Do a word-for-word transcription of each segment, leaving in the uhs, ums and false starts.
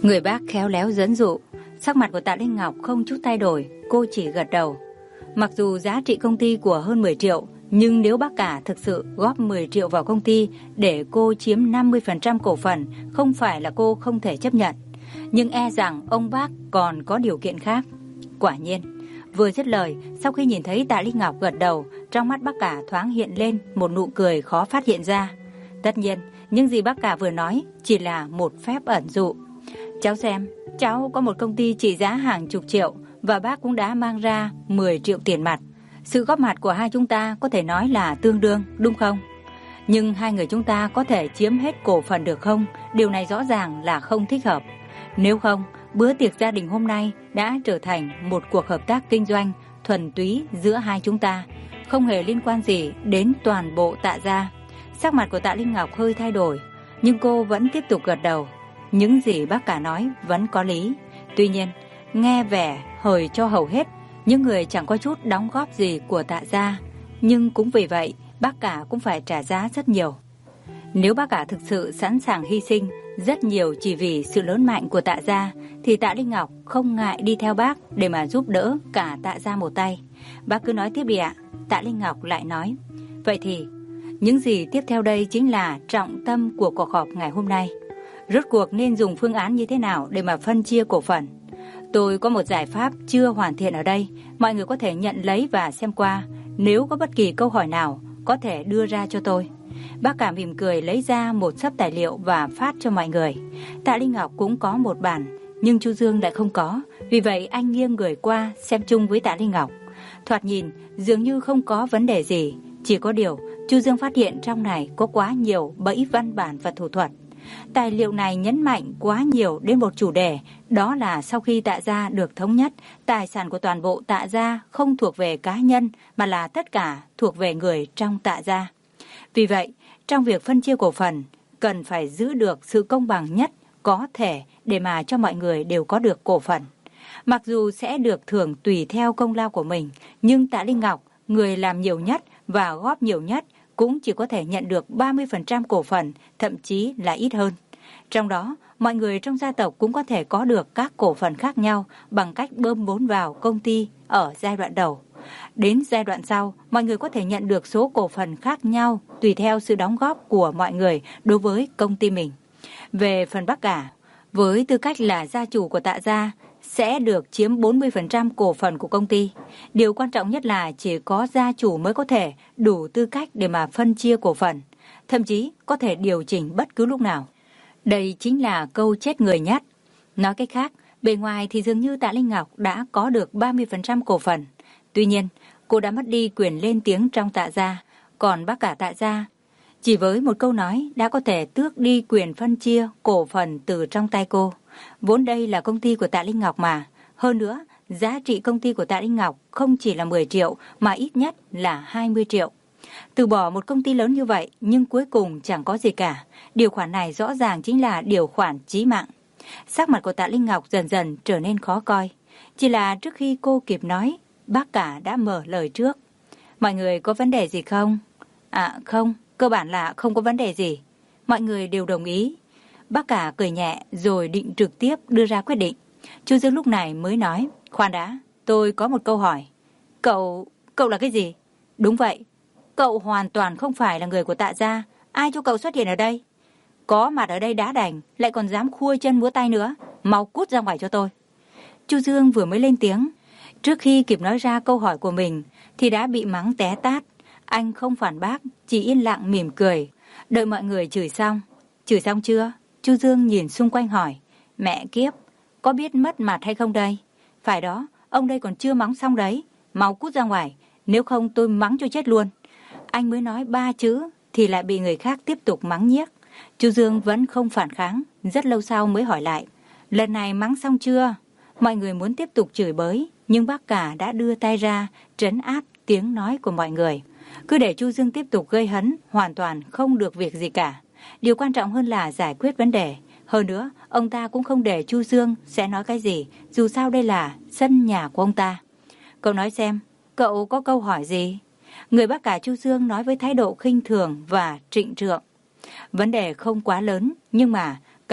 Người bác khéo léo dẫn dụ. Sắc mặt của Tạ Linh Ngọc không chút thay đổi, cô chỉ gật đầu. Mặc dù giá trị công ty của hơn mười triệu, nhưng nếu bác cả thực sự góp mười triệu vào công ty để cô chiếm năm mươi phần trăm cổ phần, không phải là cô không thể chấp nhận. Nhưng e rằng ông bác còn có điều kiện khác. Quả nhiên, vừa dứt lời, sau khi nhìn thấy Tạ Linh Ngọc gật đầu, trong mắt bác cả thoáng hiện lên một nụ cười khó phát hiện ra. Tất nhiên, những gì bác cả vừa nói chỉ là một phép ẩn dụ. Cháu xem, cháu có một công ty trị giá hàng chục triệu và bác cũng đã mang ra mười triệu tiền mặt. Sự góp mặt của hai chúng ta có thể nói là tương đương, đúng không? Nhưng hai người chúng ta có thể chiếm hết cổ phần được không? Điều này rõ ràng là không thích hợp. Nếu không, bữa tiệc gia đình hôm nay đã trở thành một cuộc hợp tác kinh doanh thuần túy giữa hai chúng ta, không hề liên quan gì đến toàn bộ Tạ gia. Sắc mặt của Tạ Linh Ngọc hơi thay đổi, nhưng cô vẫn tiếp tục gật đầu. Những gì bác cả nói vẫn có lý. Tuy nhiên, nghe vẻ hời cho hầu hết những người chẳng có chút đóng góp gì của Tạ gia. Nhưng cũng vì vậy, bác cả cũng phải trả giá rất nhiều. Nếu bác cả thực sự sẵn sàng hy sinh rất nhiều chỉ vì sự lớn mạnh của Tạ gia, thì Tạ Linh Ngọc không ngại đi theo bác để mà giúp đỡ cả Tạ gia một tay. Bác cứ nói tiếp đi ạ. Tạ Linh Ngọc lại nói. Vậy thì, những gì tiếp theo đây chính là trọng tâm của cuộc họp ngày hôm nay. Rốt cuộc nên dùng phương án như thế nào để mà phân chia cổ phần? Tôi có một giải pháp chưa hoàn thiện ở đây, mọi người có thể nhận lấy và xem qua. Nếu có bất kỳ câu hỏi nào, có thể đưa ra cho tôi. Bác cả mỉm cười lấy ra một xấp tài liệu và phát cho mọi người. Tạ Linh Ngọc cũng có một bản, nhưng Chu Dương lại không có. Vì vậy anh nghiêng người qua xem chung với Tạ Linh Ngọc. Thoạt nhìn dường như không có vấn đề gì. Chỉ có điều Chu Dương phát hiện trong này có quá nhiều bẫy văn bản và thủ thuật. Tài liệu này nhấn mạnh quá nhiều đến một chủ đề, đó là sau khi Tạ gia được thống nhất, tài sản của toàn bộ Tạ gia không thuộc về cá nhân mà là tất cả thuộc về người trong Tạ gia. Vì vậy, trong việc phân chia cổ phần, cần phải giữ được sự công bằng nhất có thể để mà cho mọi người đều có được cổ phần. Mặc dù sẽ được thưởng tùy theo công lao của mình, nhưng Tạ Linh Ngọc, người làm nhiều nhất và góp nhiều nhất, cũng chỉ có thể nhận được ba mươi phần trăm cổ phần, thậm chí là ít hơn. Trong đó, mọi người trong gia tộc cũng có thể có được các cổ phần khác nhau bằng cách bơm vốn vào công ty ở giai đoạn đầu. Đến giai đoạn sau, mọi người có thể nhận được số cổ phần khác nhau tùy theo sự đóng góp của mọi người đối với công ty mình. Về phần bác cả, với tư cách là gia chủ của Tạ gia, sẽ được chiếm bốn mươi phần trăm cổ phần của công ty. Điều quan trọng nhất là chỉ có gia chủ mới có thể đủ tư cách để mà phân chia cổ phần, thậm chí có thể điều chỉnh bất cứ lúc nào. Đây chính là câu chết người nhất. Nói cách khác, bề ngoài thì dường như Tạ Linh Ngọc đã có được ba mươi phần trăm cổ phần. Tuy nhiên, cô đã mất đi quyền lên tiếng trong Tạ gia, còn bác cả Tạ gia chỉ với một câu nói đã có thể tước đi quyền phân chia cổ phần từ trong tay cô. Vốn đây là công ty của Tạ Linh Ngọc mà. Hơn nữa, giá trị công ty của Tạ Linh Ngọc không chỉ là mười triệu mà ít nhất là hai mươi triệu. Từ bỏ một công ty lớn như vậy nhưng cuối cùng chẳng có gì cả. Điều khoản này rõ ràng chính là điều khoản chí mạng. Sắc mặt của Tạ Linh Ngọc dần dần trở nên khó coi. Chỉ là trước khi cô kịp nói, bác cả đã mở lời trước. Mọi người có vấn đề gì không? À không, cơ bản là không có vấn đề gì. Mọi người đều đồng ý. Bác cả cười nhẹ rồi định trực tiếp đưa ra quyết định. Chu Dương lúc này mới nói, khoan đã, tôi có một câu hỏi. Cậu, cậu là cái gì? Đúng vậy, cậu hoàn toàn không phải là người của Tạ gia. Ai cho cậu xuất hiện ở đây? Có mặt ở đây đã đành, lại còn dám khua chân múa tay nữa. Mau cút ra ngoài cho tôi. Chu Dương vừa mới lên tiếng. Trước khi kịp nói ra câu hỏi của mình thì đã bị mắng té tát. Anh không phản bác, chỉ yên lặng mỉm cười. Đợi mọi người chửi xong. Chửi xong chưa? Chu Dương nhìn xung quanh hỏi. Mẹ kiếp, có biết mất mặt hay không đây? Phải đó, ông đây còn chưa mắng xong đấy. Mau cút ra ngoài, nếu không tôi mắng cho chết luôn. Anh mới nói ba chữ thì lại bị người khác tiếp tục mắng nhiếc. Chu Dương vẫn không phản kháng, rất lâu sau mới hỏi lại. Lần này mắng xong chưa? Mọi người muốn tiếp tục chửi bới, nhưng bác cả đã đưa tay ra trấn áp tiếng nói của mọi người. Cứ để Chu Dương tiếp tục gây hấn, hoàn toàn không được việc gì cả. Điều quan trọng hơn là giải quyết vấn đề. Hơn nữa, ông ta cũng không để Chu Dương sẽ nói cái gì, dù sao đây là sân nhà của ông ta. Cậu nói xem, cậu có câu hỏi gì? Người bác cả Chu Dương nói với thái độ khinh thường và trịnh trượng. Vấn đề không quá lớn, nhưng mà cả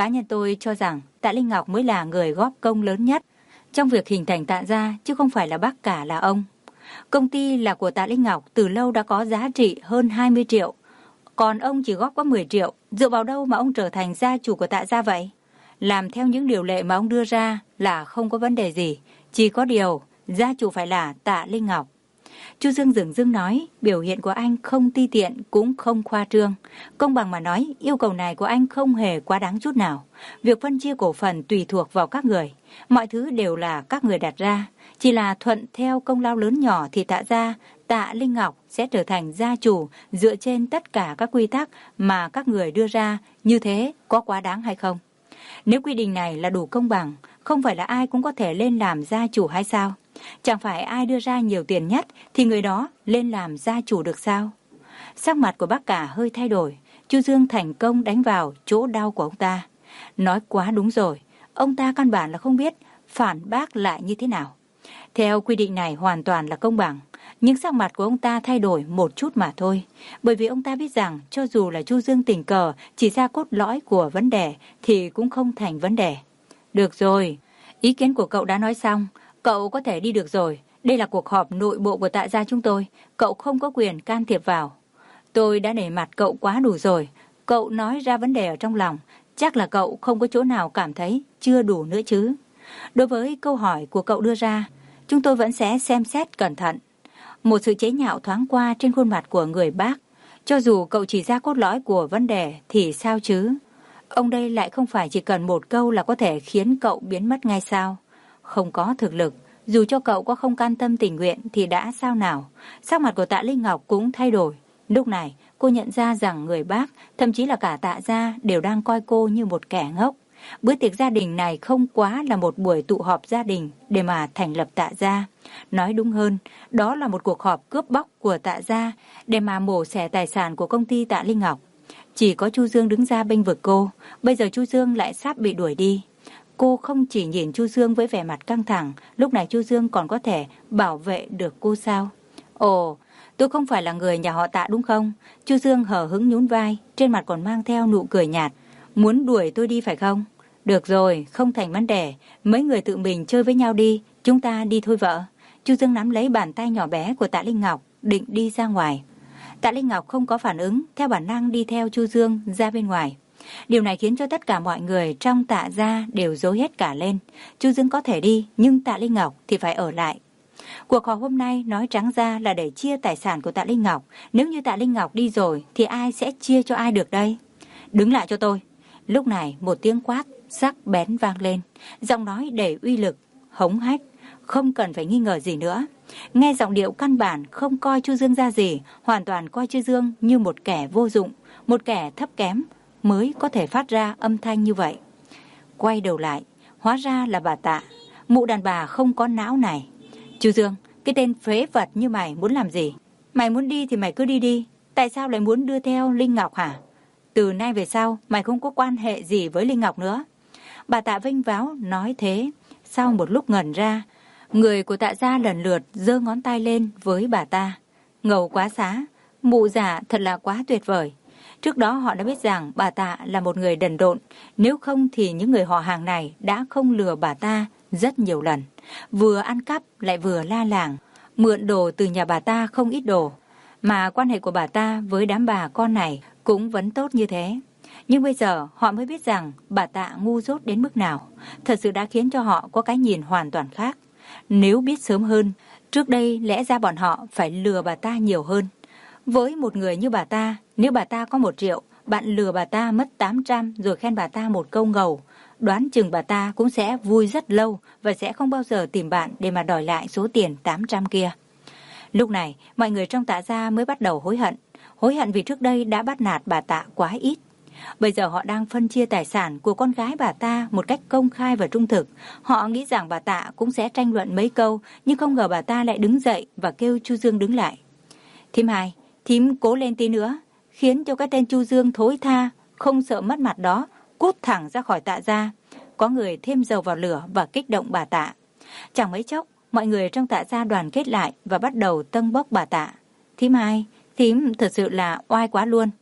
Cá nhân tôi cho rằng Tạ Linh Ngọc mới là người góp công lớn nhất trong việc hình thành Tạ gia, chứ không phải là bác cả là ông. Công ty là của Tạ Linh Ngọc từ lâu đã có giá trị hơn hai mươi triệu. Còn ông chỉ góp có mười triệu. Dựa vào đâu mà ông trở thành gia chủ của Tạ gia vậy? Làm theo những điều lệ mà ông đưa ra là không có vấn đề gì. Chỉ có điều, gia chủ phải là Tạ Linh Ngọc. Chu Dương dửng dưng nói, biểu hiện của anh không ti tiện cũng không khoa trương. Công bằng mà nói, yêu cầu này của anh không hề quá đáng chút nào. Việc phân chia cổ phần tùy thuộc vào các người. Mọi thứ đều là các người đặt ra. Chỉ là thuận theo công lao lớn nhỏ thì Tạ gia, Tạ Linh Ngọc sẽ trở thành gia chủ dựa trên tất cả các quy tắc mà các người đưa ra. Như thế có quá đáng hay không? Nếu quy định này là đủ công bằng, không phải là ai cũng có thể lên làm gia chủ hay sao? Chẳng phải ai đưa ra nhiều tiền nhất thì người đó lên làm gia chủ được sao? Sắc mặt của bác cả hơi thay đổi. Chu Dương thành công đánh vào chỗ đau của ông ta. Nói quá đúng rồi. Ông ta căn bản là không biết phản bác lại như thế nào. Theo quy định này hoàn toàn là công bằng. Nhưng sắc mặt của ông ta thay đổi một chút mà thôi. Bởi vì ông ta biết rằng cho dù là Chu Dương tình cờ chỉ ra cốt lõi của vấn đề thì cũng không thành vấn đề. Được rồi, ý kiến của cậu đã nói xong. Cậu có thể đi được rồi. Đây là cuộc họp nội bộ của Tạ gia chúng tôi. Cậu không có quyền can thiệp vào. Tôi đã nể mặt cậu quá đủ rồi. Cậu nói ra vấn đề ở trong lòng. Chắc là cậu không có chỗ nào cảm thấy chưa đủ nữa chứ. Đối với câu hỏi của cậu đưa ra, chúng tôi vẫn sẽ xem xét cẩn thận. Một sự chế nhạo thoáng qua trên khuôn mặt của người bác. Cho dù cậu chỉ ra cốt lõi của vấn đề thì sao chứ? Ông đây lại không phải chỉ cần một câu là có thể khiến cậu biến mất ngay sao? Không có thực lực, dù cho cậu có không can tâm tình nguyện thì đã sao nào? Sắc mặt của Tạ Linh Ngọc cũng thay đổi. Lúc này cô nhận ra rằng người bác, thậm chí là cả Tạ gia đều đang coi cô như một kẻ ngốc. Bữa tiệc gia đình này không quá là một buổi tụ họp gia đình để mà thành lập Tạ gia. Nói đúng hơn, đó là một cuộc họp cướp bóc của Tạ gia để mà mổ xẻ tài sản của công ty Tạ Linh Ngọc. Chỉ có Chu Dương đứng ra bênh vực cô. Bây giờ Chu Dương lại sắp bị đuổi đi. Cô không chỉ nhìn Chu Dương với vẻ mặt căng thẳng, lúc này Chu Dương còn có thể bảo vệ được cô sao? Ồ, tôi không phải là người nhà họ Tạ đúng không? Chu Dương hờ hững nhún vai, trên mặt còn mang theo nụ cười nhạt. Muốn đuổi tôi đi phải không? Được rồi, không thành vấn đề. Mấy người tự mình chơi với nhau đi, chúng ta đi thôi vợ. Chu Dương nắm lấy bàn tay nhỏ bé của Tạ Linh Ngọc, định đi ra ngoài. Tạ Linh Ngọc không có phản ứng, theo bản năng đi theo Chu Dương ra bên ngoài. Điều này khiến cho tất cả mọi người trong Tạ gia đều rối hết cả lên. Chu Dương có thể đi, nhưng Tạ Linh Ngọc thì phải ở lại. Cuộc họp hôm nay nói trắng ra là để chia tài sản của Tạ Linh Ngọc. Nếu như Tạ Linh Ngọc đi rồi thì ai sẽ chia cho ai được đây? Đứng lại cho tôi. Lúc này một tiếng quát sắc bén vang lên, giọng nói đầy uy lực, hống hách, không cần phải nghi ngờ gì nữa. Nghe giọng điệu căn bản không coi Chu Dương ra gì, hoàn toàn coi Chu Dương như một kẻ vô dụng, một kẻ thấp kém mới có thể phát ra âm thanh như vậy. Quay đầu lại, hóa ra là bà Tạ, mụ đàn bà không có não này. Chu Dương, cái tên phế vật như mày muốn làm gì? Mày muốn đi thì mày cứ đi đi, tại sao lại muốn đưa theo Linh Ngọc hả? Từ nay về sau mày không có quan hệ gì với Linh Ngọc nữa. Bà Tạ vênh váo nói thế. Sau một lúc ngẩn ra, người của Tạ gia lần lượt giơ ngón tay lên với bà ta. Ngầu quá xá, mụ già thật là quá tuyệt vời. Trước đó họ đã biết rằng bà Tạ là một người đần độn, nếu không thì những người họ hàng này đã không lừa bà ta rất nhiều lần. Vừa ăn cắp lại vừa la làng, mượn đồ từ nhà bà ta không ít đồ. Mà quan hệ của bà ta với đám bà con này cũng vẫn tốt như thế. Nhưng bây giờ họ mới biết rằng bà Tạ ngu dốt đến mức nào, thật sự đã khiến cho họ có cái nhìn hoàn toàn khác. Nếu biết sớm hơn, trước đây lẽ ra bọn họ phải lừa bà ta nhiều hơn. Với một người như bà ta, nếu bà ta có một triệu, bạn lừa bà ta mất tám trăm rồi khen bà ta một câu ngầu, đoán chừng bà ta cũng sẽ vui rất lâu và sẽ không bao giờ tìm bạn để mà đòi lại số tiền tám trăm kia. Lúc này, mọi người trong Tạ gia mới bắt đầu hối hận. Hối hận vì trước đây đã bắt nạt bà Tạ quá ít. Bây giờ họ đang phân chia tài sản của con gái bà ta một cách công khai và trung thực. Họ nghĩ rằng bà Tạ cũng sẽ tranh luận mấy câu, nhưng không ngờ bà ta lại đứng dậy và kêu Chu Dương đứng lại. Thím Hai, thím cố lên tí nữa, khiến cho cái tên Chu Dương thối tha, không sợ mất mặt đó, cút thẳng ra khỏi Tạ gia. Có người thêm dầu vào lửa và kích động bà Tạ. Chẳng mấy chốc, mọi người trong Tạ gia đoàn kết lại và bắt đầu tâng bốc bà Tạ. Thím Hai, thím thật sự là oai quá luôn.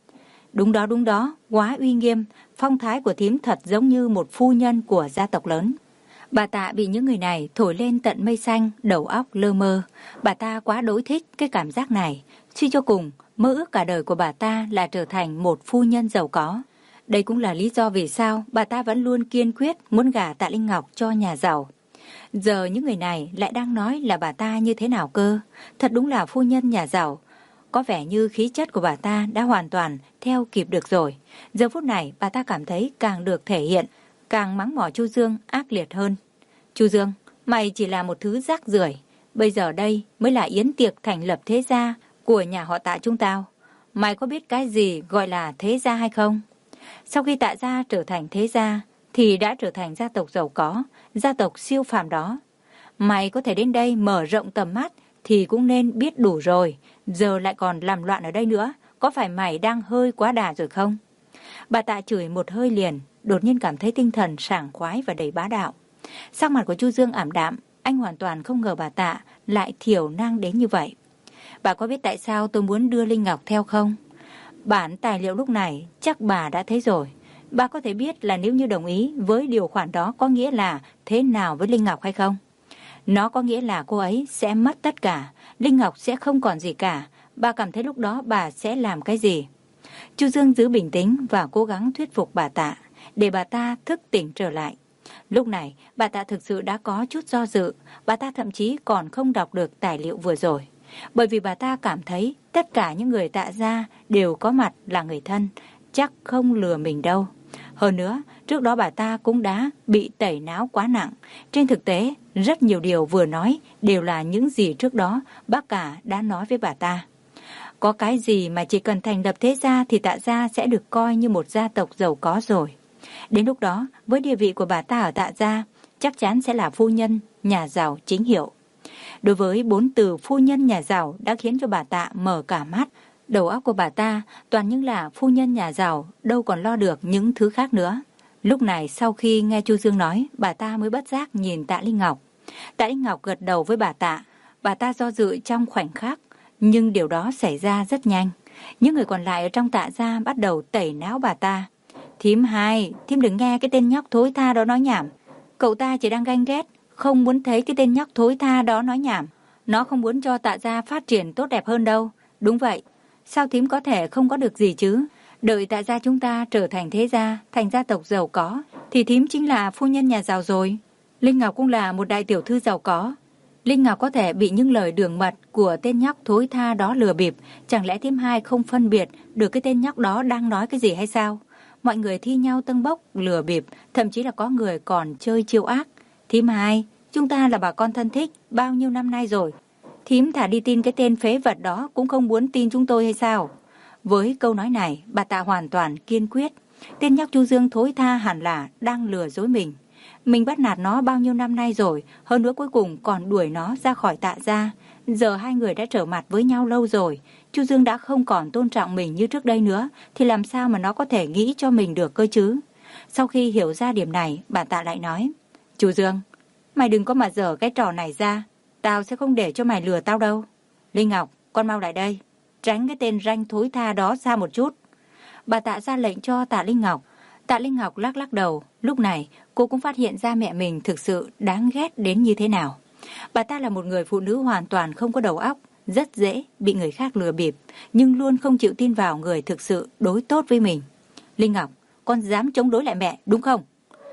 Đúng đó, đúng đó, quá uy nghiêm, phong thái của thím thật giống như một phu nhân của gia tộc lớn. Bà Tạ bị những người này thổi lên tận mây xanh, đầu óc lơ mơ. Bà ta quá đối thích cái cảm giác này. Suy cho cùng, mơ ước cả đời của bà ta là trở thành một phu nhân giàu có. Đây cũng là lý do vì sao bà ta vẫn luôn kiên quyết muốn gả Tạ Linh Ngọc cho nhà giàu. Giờ những người này lại đang nói là bà ta như thế nào cơ. Thật đúng là phu nhân nhà giàu. Có vẻ như khí chất của bà ta đã hoàn toàn theo kịp được rồi. Giờ phút này bà ta cảm thấy càng được thể hiện, càng mắng mỏ Chu Dương ác liệt hơn. Chu Dương, mày chỉ là một thứ rác rưởi. Bây giờ đây mới là yến tiệc thành lập thế gia của nhà họ Tạ chúng tao. Mày có biết cái gì gọi là thế gia hay không? Sau khi Tạ gia trở thành thế gia thì đã trở thành gia tộc giàu có, gia tộc siêu phàm đó. Mày có thể đến đây mở rộng tầm mắt thì cũng nên biết đủ rồi. Giờ lại còn làm loạn ở đây nữa, có phải mày đang hơi quá đà rồi không? Bà Tạ chửi một hơi liền, đột nhiên cảm thấy tinh thần sảng khoái và đầy bá đạo. Sắc mặt của Chu Dương ảm đạm, anh hoàn toàn không ngờ bà Tạ lại thiểu năng đến như vậy. Bà có biết tại sao tôi muốn đưa Linh Ngọc theo không? Bản tài liệu lúc này chắc bà đã thấy rồi. Bà có thể biết là nếu như đồng ý với điều khoản đó có nghĩa là thế nào với Linh Ngọc hay không? Nó có nghĩa là cô ấy sẽ mất tất cả, Linh Ngọc sẽ không còn gì cả. Bà cảm thấy lúc đó bà sẽ làm cái gì? Chu Dương giữ bình tĩnh và cố gắng thuyết phục bà Tạ để bà ta thức tỉnh trở lại. Lúc này bà Tạ thực sự đã có chút do dự. Bà ta thậm chí còn không đọc được tài liệu vừa rồi, bởi vì bà ta cảm thấy tất cả những người Tạ gia đều có mặt là người thân, chắc không lừa mình đâu. Hơn nữa, trước đó bà ta cũng đã bị tẩy não quá nặng. Trên thực tế, rất nhiều điều vừa nói đều là những gì trước đó bác cả đã nói với bà ta. Có cái gì mà chỉ cần thành lập thế gia thì Tạ gia sẽ được coi như một gia tộc giàu có rồi. Đến lúc đó, với địa vị của bà ta ở Tạ gia, chắc chắn sẽ là phu nhân nhà giàu chính hiệu. Đối với bốn từ phu nhân nhà giàu đã khiến cho bà Tạ mở cả mắt. Đầu óc của bà ta toàn những là phu nhân nhà giàu, đâu còn lo được những thứ khác nữa. Lúc này sau khi nghe Chu Dương nói, bà ta mới bất giác nhìn Tạ Linh Ngọc. Tạ Linh Ngọc gật đầu với bà Tạ. Bà ta do dự trong khoảnh khắc, nhưng điều đó xảy ra rất nhanh. Những người còn lại ở trong Tạ gia bắt đầu tẩy não bà ta. Thím hai, thím đừng nghe cái tên nhóc thối tha đó nói nhảm. Cậu ta chỉ đang ganh ghét, không muốn thấy cái tên nhóc thối tha đó nói nhảm. Nó không muốn cho Tạ gia phát triển tốt đẹp hơn đâu. Đúng vậy, sao thím có thể không có được gì chứ? Đợi Tạ gia chúng ta trở thành thế gia, thành gia tộc giàu có, thì thím chính là phu nhân nhà giàu rồi. Linh Ngọc cũng là một đại tiểu thư giàu có. Linh Ngọc có thể bị những lời đường mật của tên nhóc thối tha đó lừa bịp. Chẳng lẽ thím hai không phân biệt được cái tên nhóc đó đang nói cái gì hay sao? Mọi người thi nhau tâng bốc, lừa bịp, thậm chí là có người còn chơi chiêu ác. Thím hai, chúng ta là bà con thân thích bao nhiêu năm nay rồi. Thím thả đi tin cái tên phế vật đó cũng không muốn tin chúng tôi hay sao? Với câu nói này, bà Tạ hoàn toàn kiên quyết. Tên nhóc Chu Dương thối tha hẳn là đang lừa dối mình. Mình bắt nạt nó bao nhiêu năm nay rồi, hơn nữa cuối cùng còn đuổi nó ra khỏi Tạ gia. Giờ hai người đã trở mặt với nhau lâu rồi. Chu Dương đã không còn tôn trọng mình như trước đây nữa, thì làm sao mà nó có thể nghĩ cho mình được cơ chứ? Sau khi hiểu ra điểm này, bà Tạ lại nói, Chu Dương, mày đừng có mà dở cái trò này ra. Tao sẽ không để cho mày lừa tao đâu. Linh Ngọc, con mau lại đây. Tránh cái tên ranh thối tha đó xa một chút. Bà Tạ ra lệnh cho Tạ Linh Ngọc. Tạ Linh Ngọc lắc lắc đầu. Lúc này cô cũng phát hiện ra mẹ mình thực sự đáng ghét đến như thế nào. Bà ta là một người phụ nữ hoàn toàn không có đầu óc, rất dễ bị người khác lừa bịp, nhưng luôn không chịu tin vào người thực sự đối tốt với mình. Linh Ngọc, con dám chống đối lại mẹ đúng không?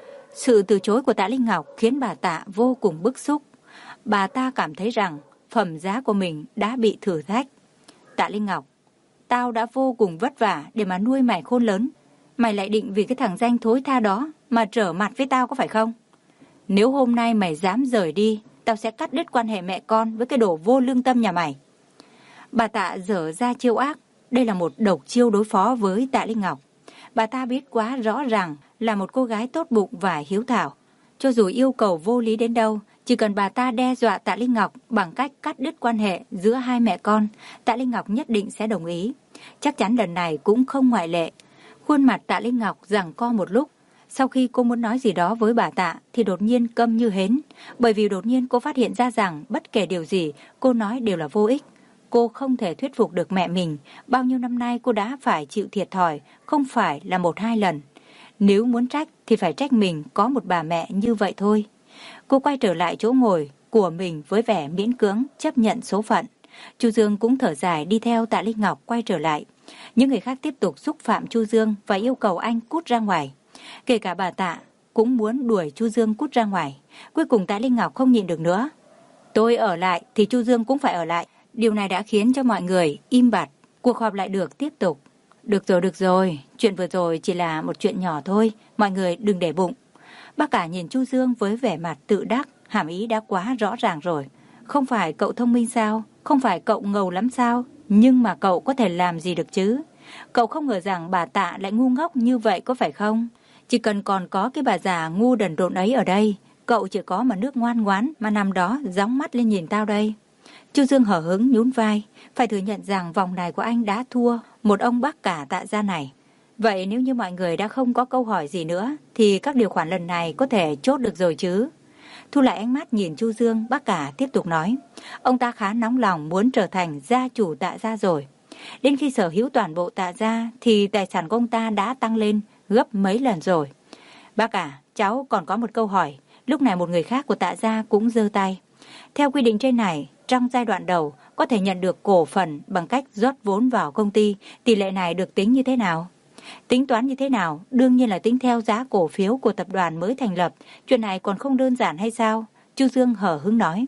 Sự từ chối của Tạ Linh Ngọc khiến bà Tạ vô cùng bức xúc. Bà ta cảm thấy rằng phẩm giá của mình đã bị thử thách. Tạ Linh Ngọc, tao đã vô cùng vất vả để mà nuôi mày khôn lớn. Mày lại định vì cái thằng danh thối tha đó mà trở mặt với tao có phải không? Nếu hôm nay mày dám rời đi, tao sẽ cắt đứt quan hệ mẹ con với cái đồ vô lương tâm nhà mày. Bà Tạ dở ra chiêu ác. Đây là một độc chiêu đối phó với Tạ Linh Ngọc. Bà ta biết quá rõ ràng là một cô gái tốt bụng và hiếu thảo. Cho dù yêu cầu vô lý đến đâu, chỉ cần bà ta đe dọa Tạ Linh Ngọc bằng cách cắt đứt quan hệ giữa hai mẹ con, Tạ Linh Ngọc nhất định sẽ đồng ý. Chắc chắn lần này cũng không ngoại lệ. Khuôn mặt Tạ Linh Ngọc giằng co một lúc. Sau khi cô muốn nói gì đó với bà Tạ thì đột nhiên câm như hến. Bởi vì đột nhiên cô phát hiện ra rằng bất kể điều gì cô nói đều là vô ích. cô không thể thuyết phục được mẹ mình. Bao nhiêu năm nay cô đã phải chịu thiệt thòi, không phải là một hai lần. Nếu muốn trách thì phải trách mình có một bà mẹ như vậy thôi. Cô quay trở lại chỗ ngồi của mình với vẻ miễn cưỡng chấp nhận số phận. Chu Dương cũng thở dài đi theo Tạ Linh Ngọc quay trở lại. Những người khác tiếp tục xúc phạm Chu Dương và yêu cầu anh cút ra ngoài. Kể cả bà Tạ cũng muốn đuổi Chu Dương cút ra ngoài. Cuối cùng Tạ Linh Ngọc không nhịn được nữa. Tôi ở lại thì Chu Dương cũng phải ở lại. Điều này đã khiến cho mọi người im bặt. Cuộc họp lại được tiếp tục. Được rồi, được rồi. Chuyện vừa rồi chỉ là một chuyện nhỏ thôi. Mọi người đừng để bụng. Bác cả nhìn Chu Dương với vẻ mặt tự đắc. Hàm ý đã quá rõ ràng rồi. Không phải cậu thông minh sao? Không phải cậu ngầu lắm sao? Nhưng mà cậu có thể làm gì được chứ? Cậu không ngờ rằng bà Tạ lại ngu ngốc như vậy có phải không? Chỉ cần còn có cái bà già ngu đần độn ấy ở đây, cậu chỉ có mà nước ngoan ngoãn mà nằm đó gióng mắt lên nhìn tao đây. Chu Dương hở hứng nhún vai, phải thừa nhận rằng vòng này của anh đã thua một ông bác cả Tạ gia này. Vậy nếu như mọi người đã không có câu hỏi gì nữa, thì các điều khoản lần này có thể chốt được rồi chứ? Thu lại ánh mắt nhìn Chu Dương, bác cả tiếp tục nói. Ông ta khá nóng lòng muốn trở thành gia chủ Tạ gia rồi. Đến khi sở hữu toàn bộ Tạ gia thì tài sản của ông ta đã tăng lên gấp mấy lần rồi. Bác cả, cháu còn có một câu hỏi. Lúc này một người khác của Tạ gia cũng giơ tay. Theo quy định trên này, trong giai đoạn đầu có thể nhận được cổ phần bằng cách rót vốn vào công ty. Tỷ lệ này được tính như thế nào? Tính toán như thế nào? Đương nhiên là tính theo giá cổ phiếu của tập đoàn mới thành lập. Chuyện này còn không đơn giản hay sao? Chu Dương hở hứng nói.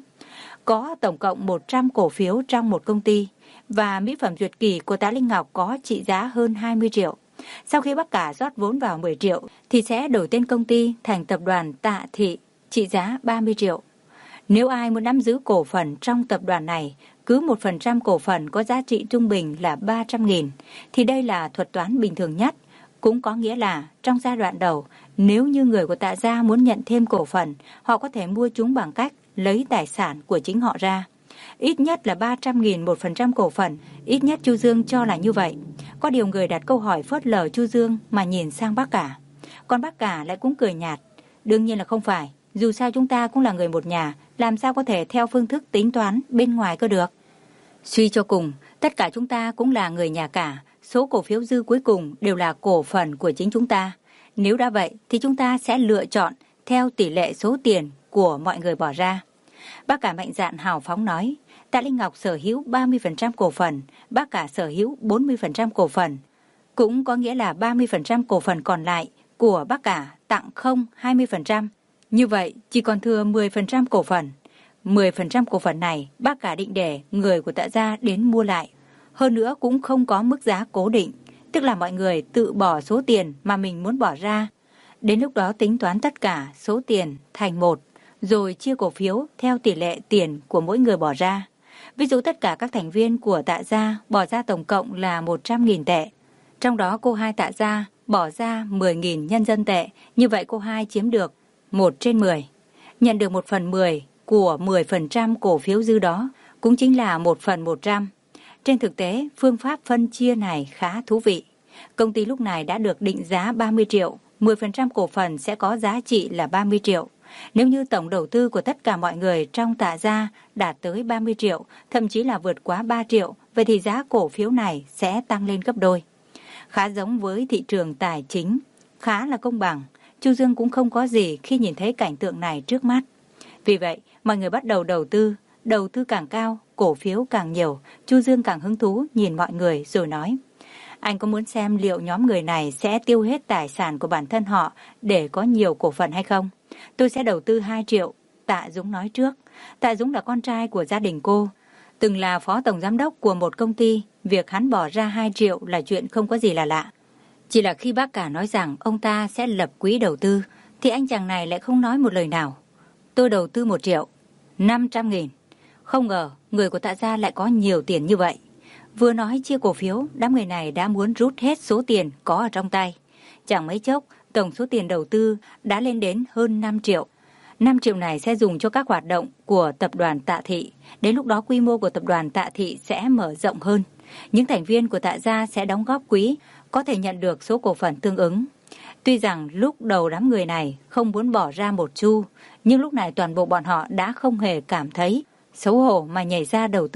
Có tổng cộng một trăm cổ phiếu trong một công ty. Và mỹ phẩm Duyệt Kỳ của Tạ Linh Ngọc có trị giá hơn hai mươi triệu. Sau khi bác cả rót vốn vào mười triệu thì sẽ đổi tên công ty thành tập đoàn Tạ Thị, trị giá ba mươi triệu. Nếu ai muốn nắm giữ cổ phần trong tập đoàn này, cứ một phần trăm cổ phần có giá trị trung bình là ba trăm nghìn, thì đây là thuật toán bình thường nhất. Cũng có nghĩa là trong giai đoạn đầu, nếu như người của Tạ gia muốn nhận thêm cổ phần, họ có thể mua chúng bằng cách lấy tài sản của chính họ ra. Ít nhất là ba trăm nghìn một phần trăm cổ phần, ít nhất Chu Dương cho là như vậy. Có điều người đặt câu hỏi phớt lờ Chu Dương mà nhìn sang bác cả. Còn bác cả lại cũng cười nhạt. Đương nhiên là không phải, dù sao chúng ta cũng là người một nhà, làm sao có thể theo phương thức tính toán bên ngoài cơ được. Suy cho cùng, tất cả chúng ta cũng là người nhà cả, số cổ phiếu dư cuối cùng đều là cổ phần của chính chúng ta. Nếu đã vậy thì chúng ta sẽ lựa chọn theo tỷ lệ số tiền của mọi người bỏ ra. Bác cả mạnh dạn hào phóng nói. Tạ Linh Ngọc sở hữu ba mươi phần trăm cổ phần, bác cả sở hữu bốn mươi phần trăm cổ phần. Cũng có nghĩa là ba mươi phần trăm cổ phần còn lại của bác cả tặng không hai mươi phần trăm. Như vậy chỉ còn thừa mười phần trăm cổ phần. mười phần trăm cổ phần này bác cả định để người của Tạ gia đến mua lại. Hơn nữa cũng không có mức giá cố định, tức là mọi người tự bỏ số tiền mà mình muốn bỏ ra. Đến lúc đó tính toán tất cả số tiền thành một, rồi chia cổ phiếu theo tỷ lệ tiền của mỗi người bỏ ra. Ví dụ tất cả các thành viên của Tạ gia bỏ ra tổng cộng là một trăm nghìn tệ. Trong đó cô hai Tạ gia bỏ ra mười nghìn nhân dân tệ. Như vậy cô hai chiếm được một trên mười. Nhận được một phần mười của mười phần trăm cổ phiếu dư đó, cũng chính là một phần một trăm. Trên thực tế, phương pháp phân chia này khá thú vị. Công ty lúc này đã được định giá ba mươi triệu, mười phần trăm cổ phần sẽ có giá trị là ba mươi triệu. Nếu như tổng đầu tư của tất cả mọi người trong Tạ gia đạt tới ba mươi triệu, thậm chí là vượt quá ba triệu, vậy thì giá cổ phiếu này sẽ tăng lên gấp đôi. Khá giống với thị trường tài chính, khá là công bằng. Chu Dương cũng không có gì khi nhìn thấy cảnh tượng này trước mắt. Vì vậy, mọi người bắt đầu đầu tư, đầu tư càng cao, cổ phiếu càng nhiều. Chu Dương càng hứng thú nhìn mọi người rồi nói. Anh có muốn xem liệu nhóm người này sẽ tiêu hết tài sản của bản thân họ để có nhiều cổ phần hay không? Tôi sẽ đầu tư hai triệu, Tạ Dũng nói trước. Tạ Dũng là con trai của gia đình cô, từng là phó tổng giám đốc của một công ty. Việc hắn bỏ ra hai triệu là chuyện không có gì là lạ. Chỉ là khi bác cả nói rằng ông ta sẽ lập quỹ đầu tư, thì anh chàng này lại không nói một lời nào. Tôi đầu tư một triệu, năm trăm nghìn. Không ngờ người của Tạ gia lại có nhiều tiền như vậy. Vừa nói chia cổ phiếu, đám người này đã muốn rút hết số tiền có ở trong tay. Chẳng mấy chốc, tổng số tiền đầu tư đã lên đến hơn năm triệu. năm triệu này sẽ dùng cho các hoạt động của tập đoàn Tạ Thị. Đến lúc đó quy mô của tập đoàn Tạ Thị sẽ mở rộng hơn. Những thành viên của Tạ gia sẽ đóng góp quỹ, có thể nhận được số cổ phần tương ứng. Tuy rằng lúc đầu đám người này không muốn bỏ ra một xu, nhưng lúc này toàn bộ bọn họ đã không hề cảm thấy xấu hổ mà nhảy ra đầu tư.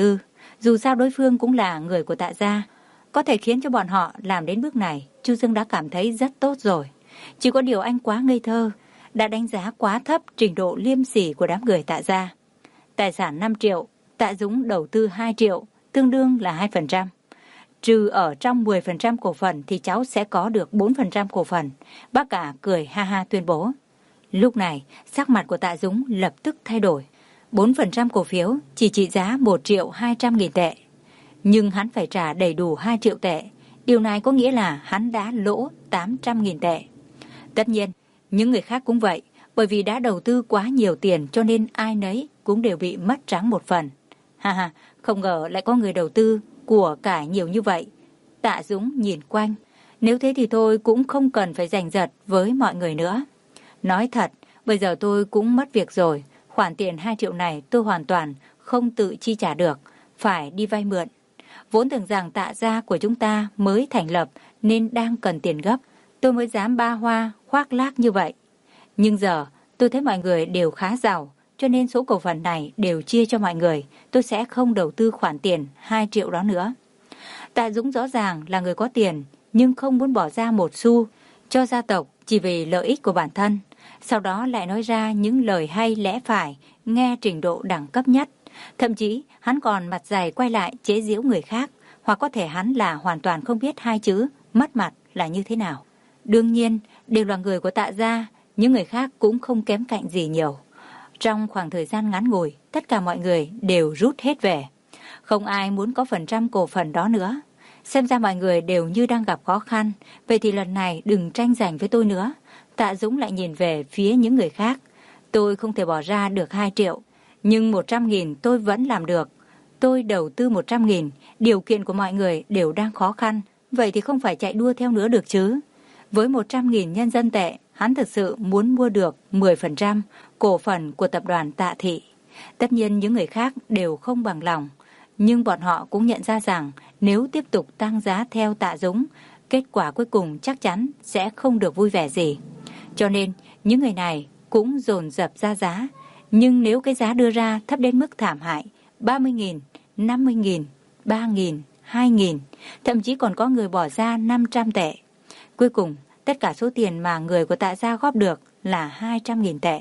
Dù sao đối phương cũng là người của Tạ gia, có thể khiến cho bọn họ làm đến bước này, Chu Dương đã cảm thấy rất tốt rồi. Chỉ có điều anh quá ngây thơ, đã đánh giá quá thấp trình độ liêm sỉ của đám người Tạ gia. Tài sản năm triệu, Tạ Dũng đầu tư hai triệu, tương đương là hai phần trăm. Trừ ở trong mười phần trăm cổ phần thì cháu sẽ có được bốn phần trăm cổ phần. Bác cả cười ha ha tuyên bố. Lúc này, sắc mặt của Tạ Dũng lập tức thay đổi. bốn phần trăm cổ phiếu chỉ trị giá một triệu hai trăm nghìn tệ. Nhưng hắn phải trả đầy đủ hai triệu tệ. Điều này có nghĩa là hắn đã lỗ tám trăm nghìn tệ. Tất nhiên, những người khác cũng vậy. Bởi vì đã đầu tư quá nhiều tiền cho nên ai nấy cũng đều bị mất trắng một phần. Ha ha, không ngờ lại có người đầu tư của cải nhiều như vậy. Tạ Dũng nhìn quanh. Nếu thế thì tôi cũng không cần phải giành giật với mọi người nữa. Nói thật, bây giờ tôi cũng mất việc rồi. Khoản tiền hai triệu này tôi hoàn toàn không tự chi trả được. Phải đi vay mượn. Vốn tưởng rằng Tạ gia của chúng ta mới thành lập nên đang cần tiền gấp. Tôi mới dám ba hoa khoác lác như vậy. Nhưng giờ tôi thấy mọi người đều khá giàu, cho nên số cổ phần này đều chia cho mọi người. Tôi sẽ không đầu tư khoản tiền hai triệu đó nữa. Tạ Dũng rõ ràng là người có tiền, nhưng không muốn bỏ ra một xu cho gia tộc chỉ vì lợi ích của bản thân. Sau đó lại nói ra những lời hay lẽ phải, nghe trình độ đẳng cấp nhất. Thậm chí hắn còn mặt dày quay lại chế giễu người khác, hoặc có thể hắn là hoàn toàn không biết hai chữ mất mặt là như thế nào. Đương nhiên, đều là người của Tạ gia, những người khác cũng không kém cạnh gì nhiều. Trong khoảng thời gian ngắn ngủi, tất cả mọi người đều rút hết về. Không ai muốn có phần trăm cổ phần đó nữa. Xem ra mọi người đều như đang gặp khó khăn. Vậy thì lần này đừng tranh giành với tôi nữa. Tạ Dũng lại nhìn về phía những người khác. Tôi không thể bỏ ra được hai triệu. Nhưng một trăm nghìn tôi vẫn làm được. Tôi đầu tư một trăm nghìn. Điều kiện của mọi người đều đang khó khăn. Vậy thì không phải chạy đua theo nữa được chứ. Với một trăm nghìn nhân dân tệ, hắn thực sự muốn mua được mười phần trăm cổ phần của tập đoàn Tạ Thị. Tất nhiên những người khác đều không bằng lòng. Nhưng bọn họ cũng nhận ra rằng nếu tiếp tục tăng giá theo Tạ Dũng, kết quả cuối cùng chắc chắn sẽ không được vui vẻ gì. Cho nên những người này cũng dồn dập ra giá. Nhưng nếu cái giá đưa ra thấp đến mức thảm hại, ba mươi nghìn, năm mươi nghìn, ba nghìn, hai nghìn, thậm chí còn có người bỏ ra năm trăm tệ. Cuối cùng, tất cả số tiền mà người của Tạ gia góp được là hai trăm nghìn tệ.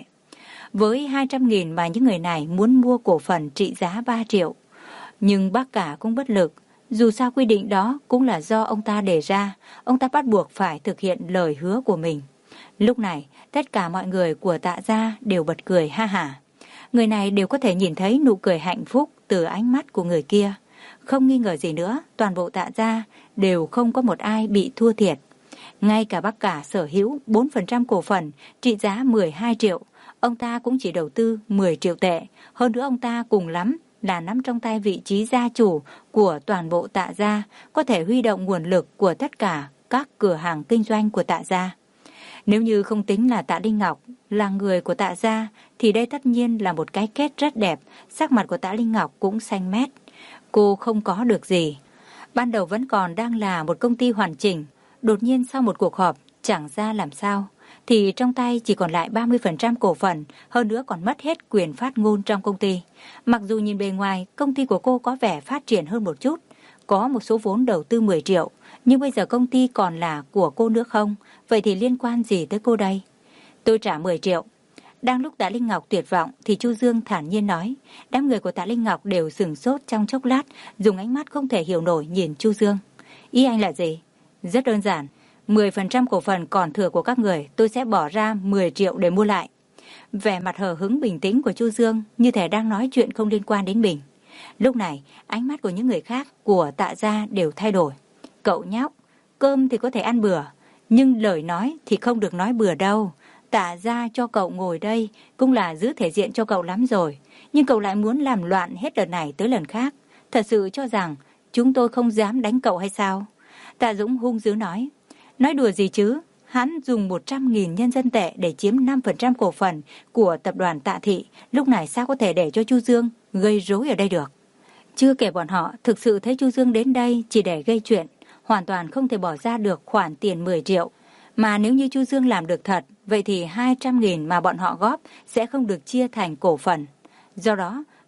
Với hai trăm nghìn mà những người này muốn mua cổ phần trị giá ba triệu. Nhưng bác cả cũng bất lực. Dù sao quy định đó cũng là do ông ta đề ra. Ông ta bắt buộc phải thực hiện lời hứa của mình. Lúc này, tất cả mọi người của Tạ gia đều bật cười ha hả. Người này đều có thể nhìn thấy nụ cười hạnh phúc từ ánh mắt của người kia. Không nghi ngờ gì nữa, toàn bộ Tạ gia đều không có một ai bị thua thiệt. Ngay cả bác cả sở hữu bốn phần trăm cổ phần trị giá mười hai triệu. Ông ta cũng chỉ đầu tư mười triệu tệ. Hơn nữa ông ta cùng lắm là nắm trong tay vị trí gia chủ của toàn bộ Tạ gia, có thể huy động nguồn lực của tất cả các cửa hàng kinh doanh của Tạ gia. Nếu như không tính là Tạ Linh Ngọc là người của Tạ gia thì đây tất nhiên là một cái kết rất đẹp. Sắc mặt của Tạ Linh Ngọc cũng xanh mét. Cô không có được gì. Ban đầu vẫn còn đang là một công ty hoàn chỉnh. Đột nhiên sau một cuộc họp chẳng ra làm sao thì trong tay chỉ còn lại ba mươi phần trăm cổ phần, hơn nữa còn mất hết quyền phát ngôn trong công ty. Mặc dù nhìn bề ngoài công ty của cô có vẻ phát triển hơn một chút, có một số vốn đầu tư mười triệu, nhưng bây giờ công ty còn là của cô nữa không? Vậy thì liên quan gì tới cô đây? Tôi trả mười triệu. Đang lúc Tạ Linh Ngọc tuyệt vọng thì Chu Dương thản nhiên nói. Đám người của Tạ Linh Ngọc đều sửng sốt trong chốc lát, dùng ánh mắt không thể hiểu nổi nhìn Chu Dương. Ý anh là gì? Rất đơn giản. mười phần trăm cổ phần còn thừa của các người tôi sẽ bỏ ra mười triệu để mua lại. Vẻ mặt hờ hững bình tĩnh của Chu Dương như thể đang nói chuyện không liên quan đến mình. Lúc này ánh mắt của những người khác của Tạ gia đều thay đổi. Cậu nhóc, cơm thì có thể ăn bừa, nhưng lời nói thì không được nói bừa đâu. Tạ gia cho cậu ngồi đây cũng là giữ thể diện cho cậu lắm rồi, nhưng cậu lại muốn làm loạn hết lần này tới lần khác. Thật sự cho rằng chúng tôi không dám đánh cậu hay sao? Tạ Dũng hung dữ nói. Nói đùa gì chứ? Hắn dùng một trăm nghìn nhân dân tệ để chiếm năm phần trăm cổ phần của tập đoàn Tạ Thị. Lúc này sao có thể để cho Chu Dương gây rối ở đây được? Chưa kể bọn họ thực sự thấy Chu Dương đến đây chỉ để gây chuyện, hoàn toàn không thể bỏ ra được khoản tiền mười triệu. Mà nếu như Chu Dương làm được thật, vậy thì hai trăm nghìn mà bọn họ góp sẽ không được chia thành cổ phần. Do đó,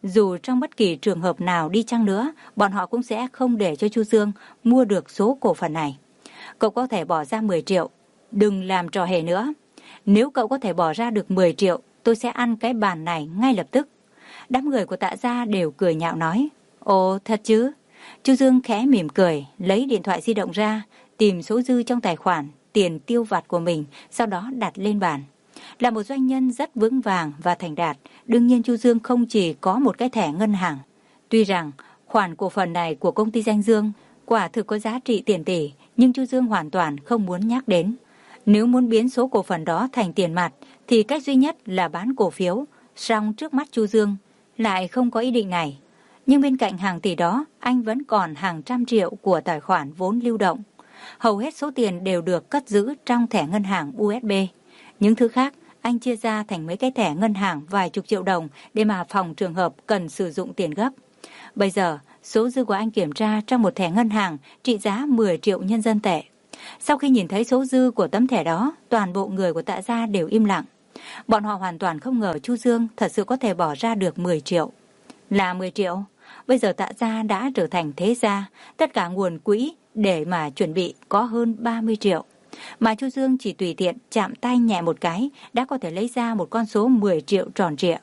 dù trong bất kỳ trường hợp nào đi chăng nữa, bọn họ cũng sẽ không để cho Chu Dương mua được số cổ phần này. Cậu có thể bỏ ra mười triệu, đừng làm trò hề nữa. Nếu cậu có thể bỏ ra được mười triệu, tôi sẽ ăn cái bàn này ngay lập tức. Đám người của Tạ gia đều cười nhạo nói. Ồ, thật chứ? Chu Dương khẽ mỉm cười, lấy điện thoại di động ra, tìm số dư trong tài khoản, tiền tiêu vặt của mình, sau đó đặt lên bàn. Là một doanh nhân rất vững vàng và thành đạt, đương nhiên Chu Dương không chỉ có một cái thẻ ngân hàng. Tuy rằng khoản cổ phần này của công ty Danh Dương quả thực có giá trị tiền tỷ, nhưng Chu Dương hoàn toàn không muốn nhắc đến. Nếu muốn biến số cổ phần đó thành tiền mặt thì cách duy nhất là bán cổ phiếu, song trước mắt Chu Dương lại không có ý định này. Nhưng bên cạnh hàng tỷ đó, anh vẫn còn hàng trăm triệu của tài khoản vốn lưu động. Hầu hết số tiền đều được cất giữ trong thẻ ngân hàng u ét bê. Những thứ khác, anh chia ra thành mấy cái thẻ ngân hàng vài chục triệu đồng để mà phòng trường hợp cần sử dụng tiền gấp. Bây giờ, số dư của anh kiểm tra trong một thẻ ngân hàng trị giá mười triệu nhân dân tệ. Sau khi nhìn thấy số dư của tấm thẻ đó, toàn bộ người của Tạ gia đều im lặng. Bọn họ hoàn toàn không ngờ Chu Dương thật sự có thể bỏ ra được mười triệu. Là mười triệu? Bây giờ Tạ gia đã trở thành thế gia, tất cả nguồn quỹ để mà chuẩn bị có hơn ba mươi triệu. Mà Chu Dương chỉ tùy tiện chạm tay nhẹ một cái đã có thể lấy ra một con số mười triệu tròn trịa.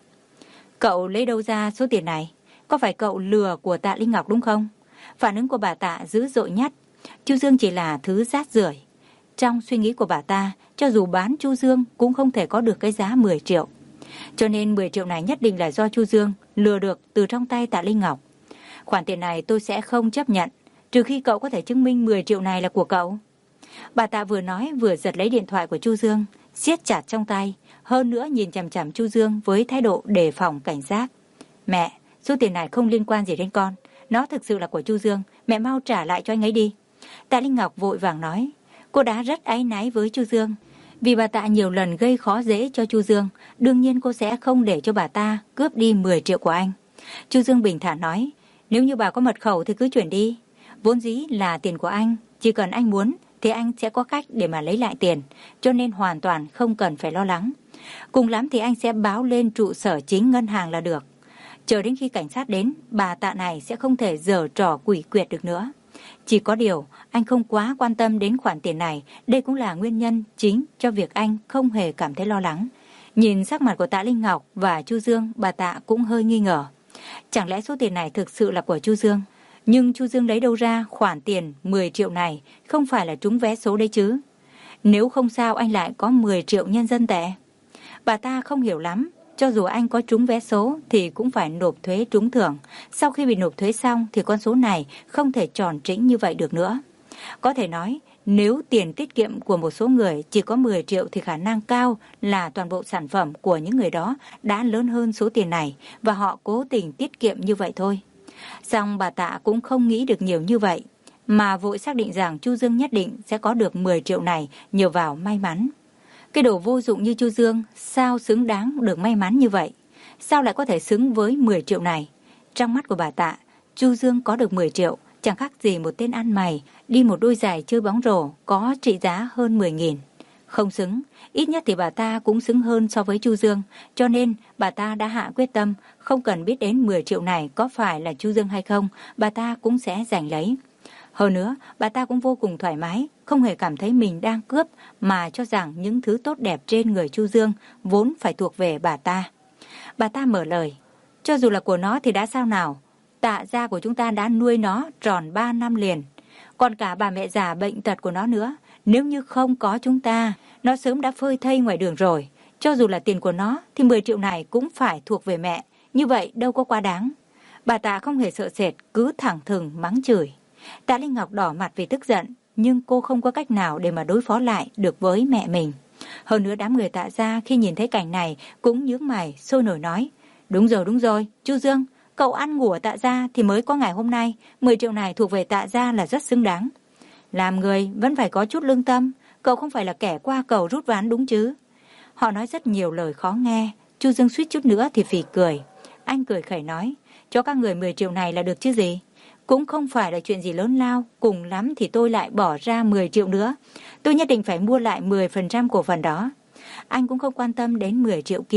Cậu lấy đâu ra số tiền này? Có phải cậu lừa của Tạ Linh Ngọc đúng không? Phản ứng của bà Tạ dữ dội nhất. Chu Dương chỉ là thứ rác rưởi. Trong suy nghĩ của bà ta, cho dù bán Chu Dương cũng không thể có được cái giá mười triệu. Cho nên mười triệu này nhất định là do Chu Dương lừa được từ trong tay Tạ Linh Ngọc. Khoản tiền này tôi sẽ không chấp nhận, trừ khi cậu có thể chứng minh mười triệu này là của cậu. Bà Tạ vừa nói vừa giật lấy điện thoại của Chu Dương, siết chặt trong tay, hơn nữa nhìn chằm chằm Chu Dương với thái độ đề phòng cảnh giác. Mẹ, số tiền này không liên quan gì đến con, nó thực sự là của Chu Dương, mẹ mau trả lại cho anh ấy đi. Tạ Linh Ngọc vội vàng nói. Cô đã rất áy náy với Chu Dương, vì bà Tạ nhiều lần gây khó dễ cho Chu Dương, đương nhiên cô sẽ không để cho bà ta cướp đi mười triệu của anh. Chu Dương bình thản nói, nếu như bà có mật khẩu thì cứ chuyển đi. Vốn dĩ là tiền của anh, chỉ cần anh muốn thì anh sẽ có cách để mà lấy lại tiền, cho nên hoàn toàn không cần phải lo lắng. Cùng lắm thì anh sẽ báo lên trụ sở chính ngân hàng là được. Chờ đến khi cảnh sát đến, bà Tạ này sẽ không thể giở trò quỷ quyệt được nữa. Chỉ có điều, anh không quá quan tâm đến khoản tiền này, đây cũng là nguyên nhân chính cho việc anh không hề cảm thấy lo lắng. Nhìn sắc mặt của Tạ Linh Ngọc và Chu Dương, bà Tạ cũng hơi nghi ngờ. Chẳng lẽ số tiền này thực sự là của Chu Dương? Nhưng Chu Dương lấy đâu ra khoản tiền mười triệu này, không phải là trúng vé số đấy chứ? Nếu không sao anh lại có mười triệu nhân dân tệ? Bà ta không hiểu lắm. Cho dù anh có trúng vé số thì cũng phải nộp thuế trúng thưởng. Sau khi bị nộp thuế xong thì con số này không thể tròn trĩnh như vậy được nữa. Có thể nói, nếu tiền tiết kiệm của một số người chỉ có mười triệu thì khả năng cao là toàn bộ sản phẩm của những người đó đã lớn hơn số tiền này và họ cố tình tiết kiệm như vậy thôi. Song bà Tạ cũng không nghĩ được nhiều như vậy, mà vội xác định rằng Chu Dương nhất định sẽ có được mười triệu này nhờ vào may mắn. Cái đồ vô dụng như Chu Dương sao xứng đáng được may mắn như vậy? Sao lại có thể xứng với mười triệu này? Trong mắt của bà Tạ, Chu Dương có được mười triệu chẳng khác gì một tên ăn mày đi một đôi giày chơi bóng rổ có trị giá hơn mười nghìn. Không xứng, ít nhất thì bà ta cũng xứng hơn so với Chu Dương, cho nên bà ta đã hạ quyết tâm, không cần biết đến mười triệu này có phải là Chu Dương hay không, bà ta cũng sẽ giành lấy. Hơn nữa, bà ta cũng vô cùng thoải mái, không hề cảm thấy mình đang cướp mà cho rằng những thứ tốt đẹp trên người Chu Dương vốn phải thuộc về bà ta. Bà ta mở lời, cho dù là của nó thì đã sao nào, Tạ gia của chúng ta đã nuôi nó tròn ba năm liền, còn cả bà mẹ già bệnh tật của nó nữa, nếu như không có chúng ta, nó sớm đã phơi thây ngoài đường rồi. Cho dù là tiền của nó thì mười triệu này cũng phải thuộc về mẹ, như vậy đâu có quá đáng. Bà Tạ không hề sợ sệt, cứ thẳng thừng mắng chửi. Tạ Linh Ngọc đỏ mặt vì tức giận, nhưng cô không có cách nào để mà đối phó lại được với mẹ mình. Hơn nữa đám người Tạ gia khi nhìn thấy cảnh này cũng nhướng mày sôi nổi nói, đúng rồi đúng rồi, Chu Dương, cậu ăn ngủ ở Tạ gia thì mới có ngày hôm nay, mười triệu này thuộc về Tạ gia là rất xứng đáng. Làm người vẫn phải có chút lương tâm, cậu không phải là kẻ qua cầu rút ván đúng chứ? Họ nói rất nhiều lời khó nghe, Chu Dương suýt chút nữa thì phì cười. Anh cười khẩy nói, cho các người mười triệu này là được chứ gì? Cũng không phải là chuyện gì lớn lao, cùng lắm thì tôi lại bỏ ra mười triệu nữa. Tôi nhất định phải mua lại mười phần trăm cổ phần đó. Anh cũng không quan tâm đến mười triệu kia.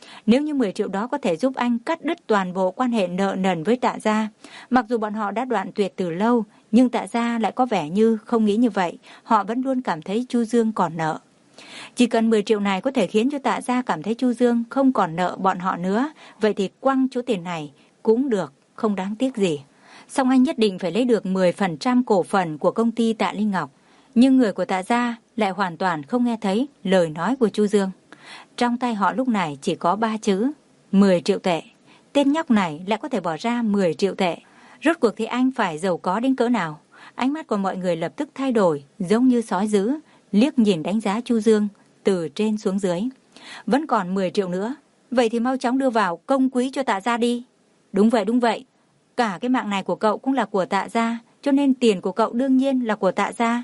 Nếu như mười triệu đó có thể giúp anh cắt đứt toàn bộ quan hệ nợ nần với Tạ gia, mặc dù bọn họ đã đoạn tuyệt từ lâu, nhưng Tạ gia lại có vẻ như không nghĩ như vậy, họ vẫn luôn cảm thấy Chu Dương còn nợ. Chỉ cần mười triệu này có thể khiến cho Tạ gia cảm thấy Chu Dương không còn nợ bọn họ nữa, vậy thì quăng chỗ tiền này cũng được, không đáng tiếc gì. Song anh nhất định phải lấy được mười phần trăm cổ phần của công ty Tạ Linh Ngọc. Nhưng người của Tạ gia lại hoàn toàn không nghe thấy lời nói của Chu Dương. Trong tay họ lúc này chỉ có ba chữ, mười triệu tệ. Tên nhóc này lại có thể bỏ ra mười triệu tệ. Rốt cuộc thì anh phải giàu có đến cỡ nào? Ánh mắt của mọi người lập tức thay đổi, giống như sói dữ, liếc nhìn đánh giá Chu Dương từ trên xuống dưới. Vẫn còn mười triệu nữa, vậy thì mau chóng đưa vào công quý cho Tạ gia đi. Đúng vậy, đúng vậy. Cả cái mạng này của cậu cũng là của Tạ gia, cho nên tiền của cậu đương nhiên là của Tạ gia.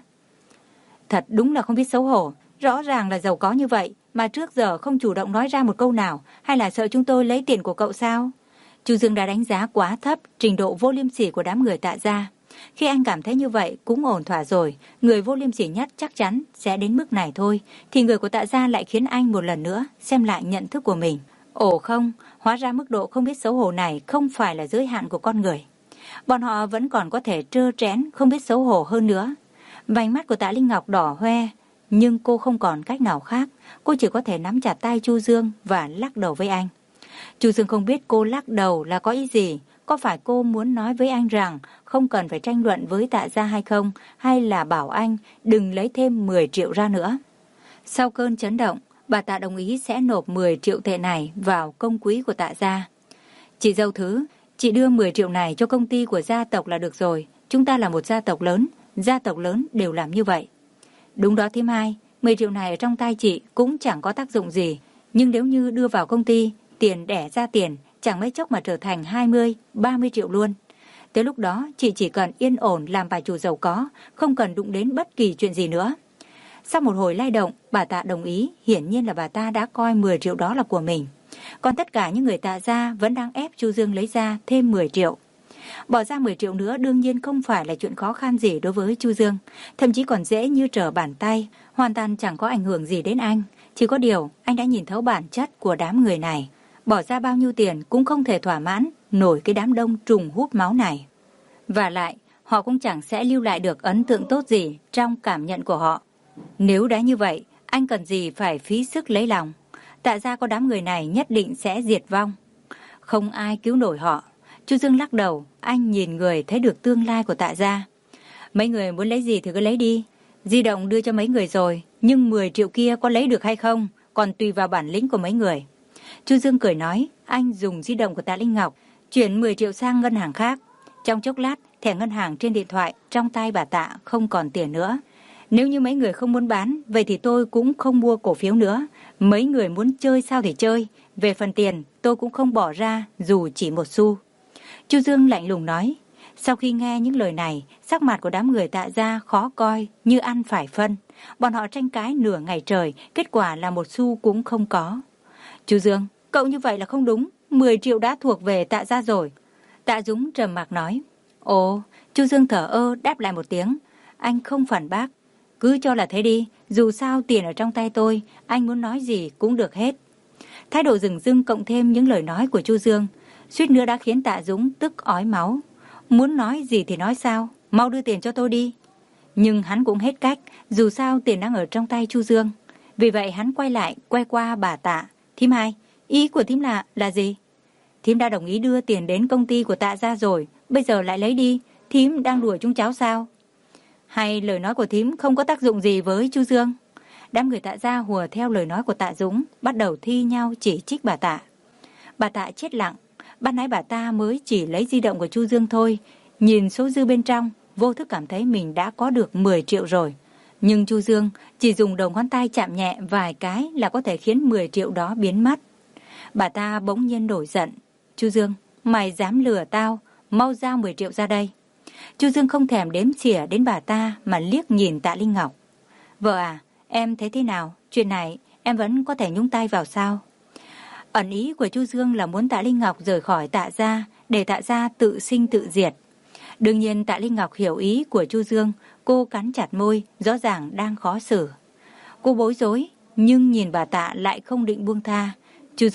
Thật đúng là không biết xấu hổ, rõ ràng là giàu có như vậy mà trước giờ không chủ động nói ra một câu nào, hay là sợ chúng tôi lấy tiền của cậu sao? Chu Dương đã đánh giá quá thấp trình độ vô liêm sỉ của đám người Tạ gia. Khi anh cảm thấy như vậy cũng ổn thỏa rồi, người vô liêm sỉ nhất chắc chắn sẽ đến mức này thôi, thì người của Tạ gia lại khiến anh một lần nữa xem lại nhận thức của mình. Ồ không, hóa ra mức độ không biết xấu hổ này không phải là giới hạn của con người. Bọn họ vẫn còn có thể trơ trẽn không biết xấu hổ hơn nữa. Vành mắt của Tạ Linh Ngọc đỏ hoe, nhưng cô không còn cách nào khác, cô chỉ có thể nắm chặt tay Chu Dương và lắc đầu với anh. Chu Dương không biết cô lắc đầu là có ý gì, có phải cô muốn nói với anh rằng không cần phải tranh luận với Tạ gia hay không, hay là bảo anh đừng lấy thêm mười triệu ra nữa. Sau cơn chấn động, bà Tạ đồng ý sẽ nộp mười triệu tệ này vào công quỹ của Tạ gia. Chị dâu thứ, chị đưa mười triệu này cho công ty của gia tộc là được rồi, chúng ta là một gia tộc lớn, gia tộc lớn đều làm như vậy. Đúng đó thím hai, mười triệu này ở trong tay chị cũng chẳng có tác dụng gì, nhưng nếu như đưa vào công ty, tiền đẻ ra tiền, chẳng mấy chốc mà trở thành hai mươi, ba mươi triệu luôn. Tới lúc đó, chị chỉ cần yên ổn làm bà chủ giàu có, không cần đụng đến bất kỳ chuyện gì nữa. Sau một hồi lay động, bà Tạ đồng ý, hiển nhiên là bà ta đã coi mười triệu đó là của mình. Còn tất cả những người Tạ gia vẫn đang ép Chu Dương lấy ra thêm mười triệu. Bỏ ra mười triệu nữa đương nhiên không phải là chuyện khó khăn gì đối với Chu Dương, thậm chí còn dễ như trở bàn tay, hoàn toàn chẳng có ảnh hưởng gì đến anh. Chỉ có điều, anh đã nhìn thấu bản chất của đám người này. Bỏ ra bao nhiêu tiền cũng không thể thỏa mãn nổi cái đám đông trùng hút máu này. Và lại, họ cũng chẳng sẽ lưu lại được ấn tượng tốt gì trong cảm nhận của họ. Nếu đã như vậy, anh cần gì phải phí sức lấy lòng. Tạ gia có đám người này nhất định sẽ diệt vong. Không ai cứu nổi họ. Chu Dương lắc đầu, anh nhìn người thấy được tương lai của Tạ gia. Mấy người muốn lấy gì thì cứ lấy đi. Di động đưa cho mấy người rồi, nhưng mười triệu kia có lấy được hay không, còn tùy vào bản lĩnh của mấy người. Chu Dương cười nói, anh dùng di động của Tạ Linh Ngọc, chuyển mười triệu sang ngân hàng khác. Trong chốc lát, thẻ ngân hàng trên điện thoại trong tay bà Tạ không còn tiền nữa. Nếu như mấy người không muốn bán, vậy thì tôi cũng không mua cổ phiếu nữa. Mấy người muốn chơi sao thì chơi. Về phần tiền, tôi cũng không bỏ ra dù chỉ một xu. Chu Dương lạnh lùng nói. Sau khi nghe những lời này, sắc mặt của đám người Tạ gia khó coi như ăn phải phân. Bọn họ tranh cãi nửa ngày trời, kết quả là một xu cũng không có. Chu Dương, cậu như vậy là không đúng, mười triệu đã thuộc về Tạ gia rồi. Tạ Dũng trầm mặc nói. Ồ, Chu Dương thở ơ đáp lại một tiếng. Anh không phản bác. Cứ cho là thế đi, dù sao tiền ở trong tay tôi, anh muốn nói gì cũng được hết. Thái độ dửng dưng cộng thêm những lời nói của Chu Dương, suýt nữa đã khiến Tạ Dũng tức ói máu. Muốn nói gì thì nói sao, mau đưa tiền cho tôi đi. Nhưng hắn cũng hết cách, dù sao tiền đang ở trong tay Chu Dương. Vì vậy hắn quay lại, quay qua bà Tạ. Thím hai, ý của thím là, là gì? Thím đã đồng ý đưa tiền đến công ty của Tạ gia rồi, bây giờ lại lấy đi, thím đang đùa chúng cháu sao? Hay lời nói của thím không có tác dụng gì với Chu Dương? Đám người Tạ gia hùa theo lời nói của Tạ Dũng, bắt đầu thi nhau chỉ trích bà Tạ. Bà Tạ chết lặng, ban nãy bà ta mới chỉ lấy di động của Chu Dương thôi, nhìn số dư bên trong, vô thức cảm thấy mình đã có được mười triệu rồi. Nhưng Chu Dương chỉ dùng đầu ngón tay chạm nhẹ vài cái là có thể khiến mười triệu đó biến mất. Bà ta bỗng nhiên nổi giận. Chu Dương, mày dám lừa tao, mau giao mười triệu ra đây. Chu Dương không thèm đếm xỉa đến bà ta mà liếc nhìn Tạ Linh Ngọc. Vợ à, em thấy thế nào? Chuyện này em vẫn có thể nhúng tay vào sao? Ẩn ý của Chu Dương là muốn Tạ Linh Ngọc rời khỏi Tạ gia, để Tạ gia tự sinh tự diệt. Đương nhiên Tạ Linh Ngọc hiểu ý của Chu Dương, cô cắn chặt môi, rõ ràng đang khó xử. Cô bối rối, nhưng nhìn bà Tạ lại không định buông tha. Chu Dương,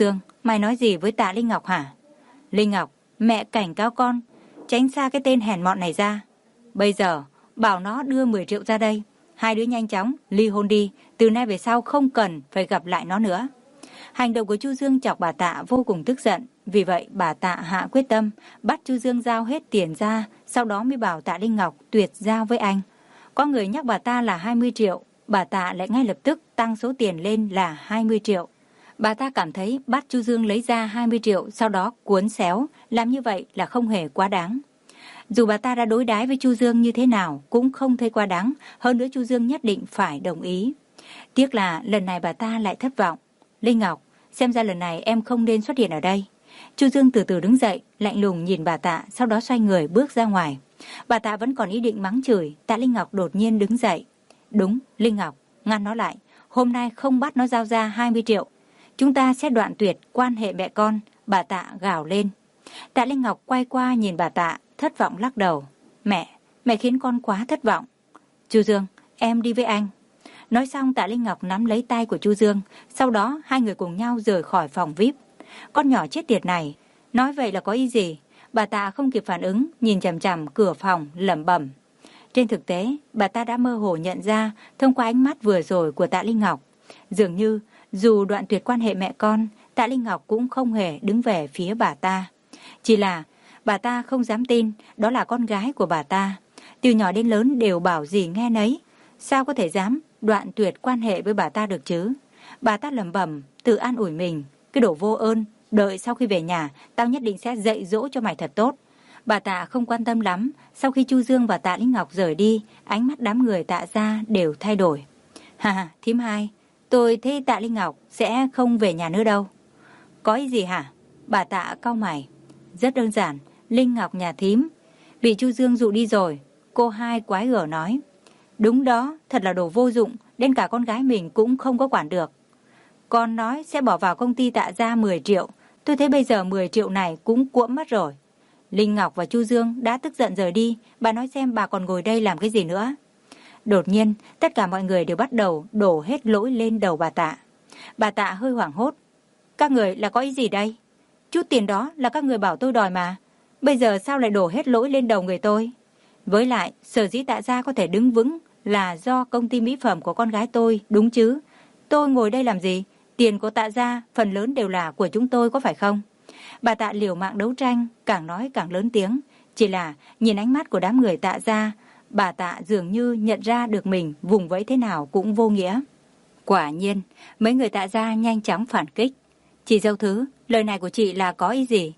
mày nói gì với Tạ Linh Ngọc hả? Linh Ngọc, mẹ cảnh cáo con, tránh xa cái tên hèn mọn này ra. Bây giờ, bảo nó đưa mười triệu ra đây. Hai đứa nhanh chóng, ly hôn đi, từ nay về sau không cần phải gặp lại nó nữa. Hành động của Chu Dương chọc bà Tạ vô cùng tức giận. Vì vậy bà Tạ hạ quyết tâm, bắt Chu Dương giao hết tiền ra, sau đó mới bảo Tạ Linh Ngọc tuyệt giao với anh. Có người nhắc bà ta là hai mươi triệu, bà Tạ lại ngay lập tức tăng số tiền lên là hai mươi triệu. Bà ta cảm thấy bắt Chu Dương lấy ra hai mươi triệu, sau đó cuốn xéo, làm như vậy là không hề quá đáng. Dù bà ta đã đối đãi với Chu Dương như thế nào cũng không thấy quá đáng, hơn nữa Chu Dương nhất định phải đồng ý. Tiếc là lần này bà ta lại thất vọng. Linh Ngọc, xem ra lần này em không nên xuất hiện ở đây. Chu Dương từ từ đứng dậy, lạnh lùng nhìn bà Tạ, sau đó xoay người bước ra ngoài. Bà Tạ vẫn còn ý định mắng chửi, Tạ Linh Ngọc đột nhiên đứng dậy. Đúng, Linh Ngọc, ngăn nó lại. Hôm nay không bắt nó giao ra hai mươi triệu. Chúng ta sẽ đoạn tuyệt quan hệ mẹ con, bà Tạ gào lên. Tạ Linh Ngọc quay qua nhìn bà Tạ, thất vọng lắc đầu. Mẹ, mẹ khiến con quá thất vọng. Chu Dương, em đi với anh. Nói xong Tạ Linh Ngọc nắm lấy tay của Chu Dương, sau đó hai người cùng nhau rời khỏi phòng vi ai pi. Con nhỏ chết tiệt này, nói vậy là có ý gì? Bà Tạ không kịp phản ứng, nhìn chằm chằm cửa phòng lẩm bẩm. Trên thực tế, bà ta đã mơ hồ nhận ra thông qua ánh mắt vừa rồi của Tạ Linh Ngọc. Dường như, dù đoạn tuyệt quan hệ mẹ con, Tạ Linh Ngọc cũng không hề đứng về phía bà ta. Chỉ là bà ta không dám tin đó là con gái của bà ta. Từ nhỏ đến lớn đều bảo gì nghe nấy. Sao có thể dám đoạn tuyệt quan hệ với bà ta được chứ? Bà ta lẩm bẩm, tự an ủi mình. Cái đồ vô ơn, đợi sau khi về nhà, tao nhất định sẽ dạy dỗ cho mày thật tốt. Bà Tạ không quan tâm lắm. Sau khi Chu Dương và Tạ Linh Ngọc rời đi, ánh mắt đám người Tạ gia đều thay đổi. Hà hà, thím hai, tôi thấy Tạ Linh Ngọc sẽ không về nhà nữa đâu. Có ý gì hả? Bà Tạ cau mày. Rất đơn giản, Linh Ngọc nhà thím bị Chu Dương dụ đi rồi. Cô hai quái gở nói. Đúng đó, thật là đồ vô dụng, đến cả con gái mình cũng không có quản được. Con nói sẽ bỏ vào công ty Tạ gia mười triệu, tôi thấy bây giờ mười triệu này cũng cuỗm mất rồi. Linh Ngọc và Chu Dương đã tức giận rời đi, bà nói xem bà còn ngồi đây làm cái gì nữa. Đột nhiên, tất cả mọi người đều bắt đầu đổ hết lỗi lên đầu bà Tạ. Bà Tạ hơi hoảng hốt. Các người là có ý gì đây? Chút tiền đó là các người bảo tôi đòi mà. Bây giờ sao lại đổ hết lỗi lên đầu người tôi? Với lại, sở dĩ Tạ gia có thể đứng vững là do công ty mỹ phẩm của con gái tôi, đúng chứ? Tôi ngồi đây làm gì? Tiền của Tạ gia phần lớn đều là của chúng tôi, có phải không? Bà Tạ liều mạng đấu tranh, càng nói càng lớn tiếng. Chỉ là nhìn ánh mắt của đám người Tạ gia, bà Tạ dường như nhận ra được mình vùng vẫy thế nào cũng vô nghĩa. Quả nhiên, mấy người Tạ gia nhanh chóng phản kích. Chị dâu thứ, lời này của chị là có ý gì?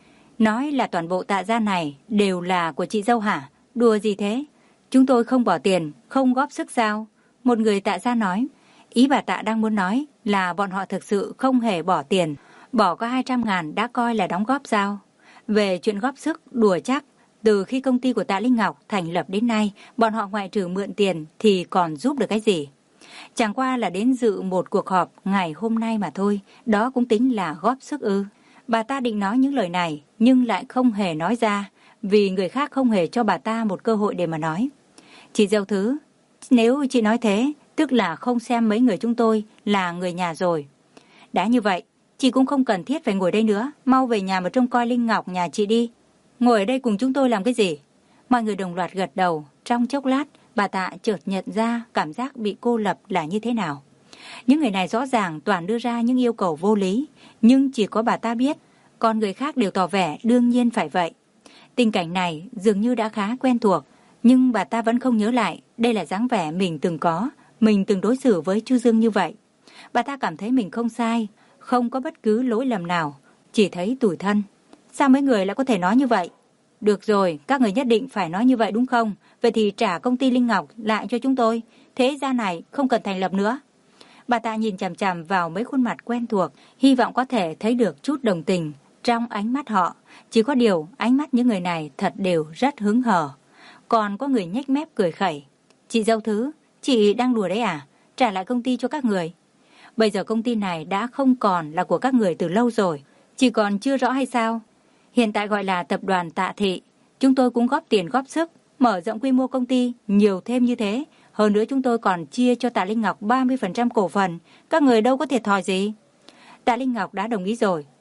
Nói là toàn bộ Tạ gia này đều là của chị dâu hả? Đùa gì thế? Chúng tôi không bỏ tiền, không góp sức sao? Một người Tạ gia nói. Ý bà Tạ đang muốn nói là bọn họ thực sự không hề bỏ tiền. Bỏ có hai trăm ngàn đã coi là đóng góp sao? Về chuyện góp sức, đùa chắc. Từ khi công ty của Tạ Linh Ngọc thành lập đến nay, bọn họ ngoại trừ mượn tiền thì còn giúp được cái gì? Chẳng qua là đến dự một cuộc họp ngày hôm nay mà thôi, đó cũng tính là góp sức ư. Bà ta định nói những lời này, nhưng lại không hề nói ra, vì người khác không hề cho bà ta một cơ hội để mà nói. Chị dâu thứ, nếu chị nói thế, tức là không xem mấy người chúng tôi là người nhà rồi. Đã như vậy, chị cũng không cần thiết phải ngồi đây nữa, mau về nhà mà trông coi Linh Ngọc nhà chị đi. Ngồi ở đây cùng chúng tôi làm cái gì? Mọi người đồng loạt gật đầu. Trong chốc lát, bà Tạ chợt nhận ra cảm giác bị cô lập là như thế nào. Những người này rõ ràng toàn đưa ra những yêu cầu vô lý, nhưng chỉ có bà ta biết, còn người khác đều tỏ vẻ đương nhiên phải vậy. Tình cảnh này dường như đã khá quen thuộc, nhưng bà ta vẫn không nhớ lại đây là dáng vẻ mình từng có, mình từng đối xử với Chu Dương như vậy. Bà ta cảm thấy mình không sai, không có bất cứ lỗi lầm nào, chỉ thấy tủi thân. Sao mấy người lại có thể nói như vậy? Được rồi, các người nhất định phải nói như vậy đúng không? Vậy thì trả công ty Linh Ngọc lại cho chúng tôi. Thế ra này không cần thành lập nữa. Bà ta nhìn chằm chằm vào mấy khuôn mặt quen thuộc, hy vọng có thể thấy được chút đồng tình trong ánh mắt họ. Chỉ có điều ánh mắt những người này thật đều rất hứng hở. Còn có người nhếch mép cười khẩy. Chị dâu thứ, chị đang đùa đấy à? Trả lại công ty cho các người. Bây giờ công ty này đã không còn là của các người từ lâu rồi. Chỉ còn chưa rõ hay sao? Hiện tại gọi là tập đoàn Tạ Thị. Chúng tôi cũng góp tiền góp sức, mở rộng quy mô công ty, nhiều thêm như thế. Hơn nữa chúng tôi còn chia cho Tạ Linh Ngọc ba mươi phần trăm cổ phần. Các người đâu có thiệt thòi gì. Tạ Linh Ngọc đã đồng ý rồi.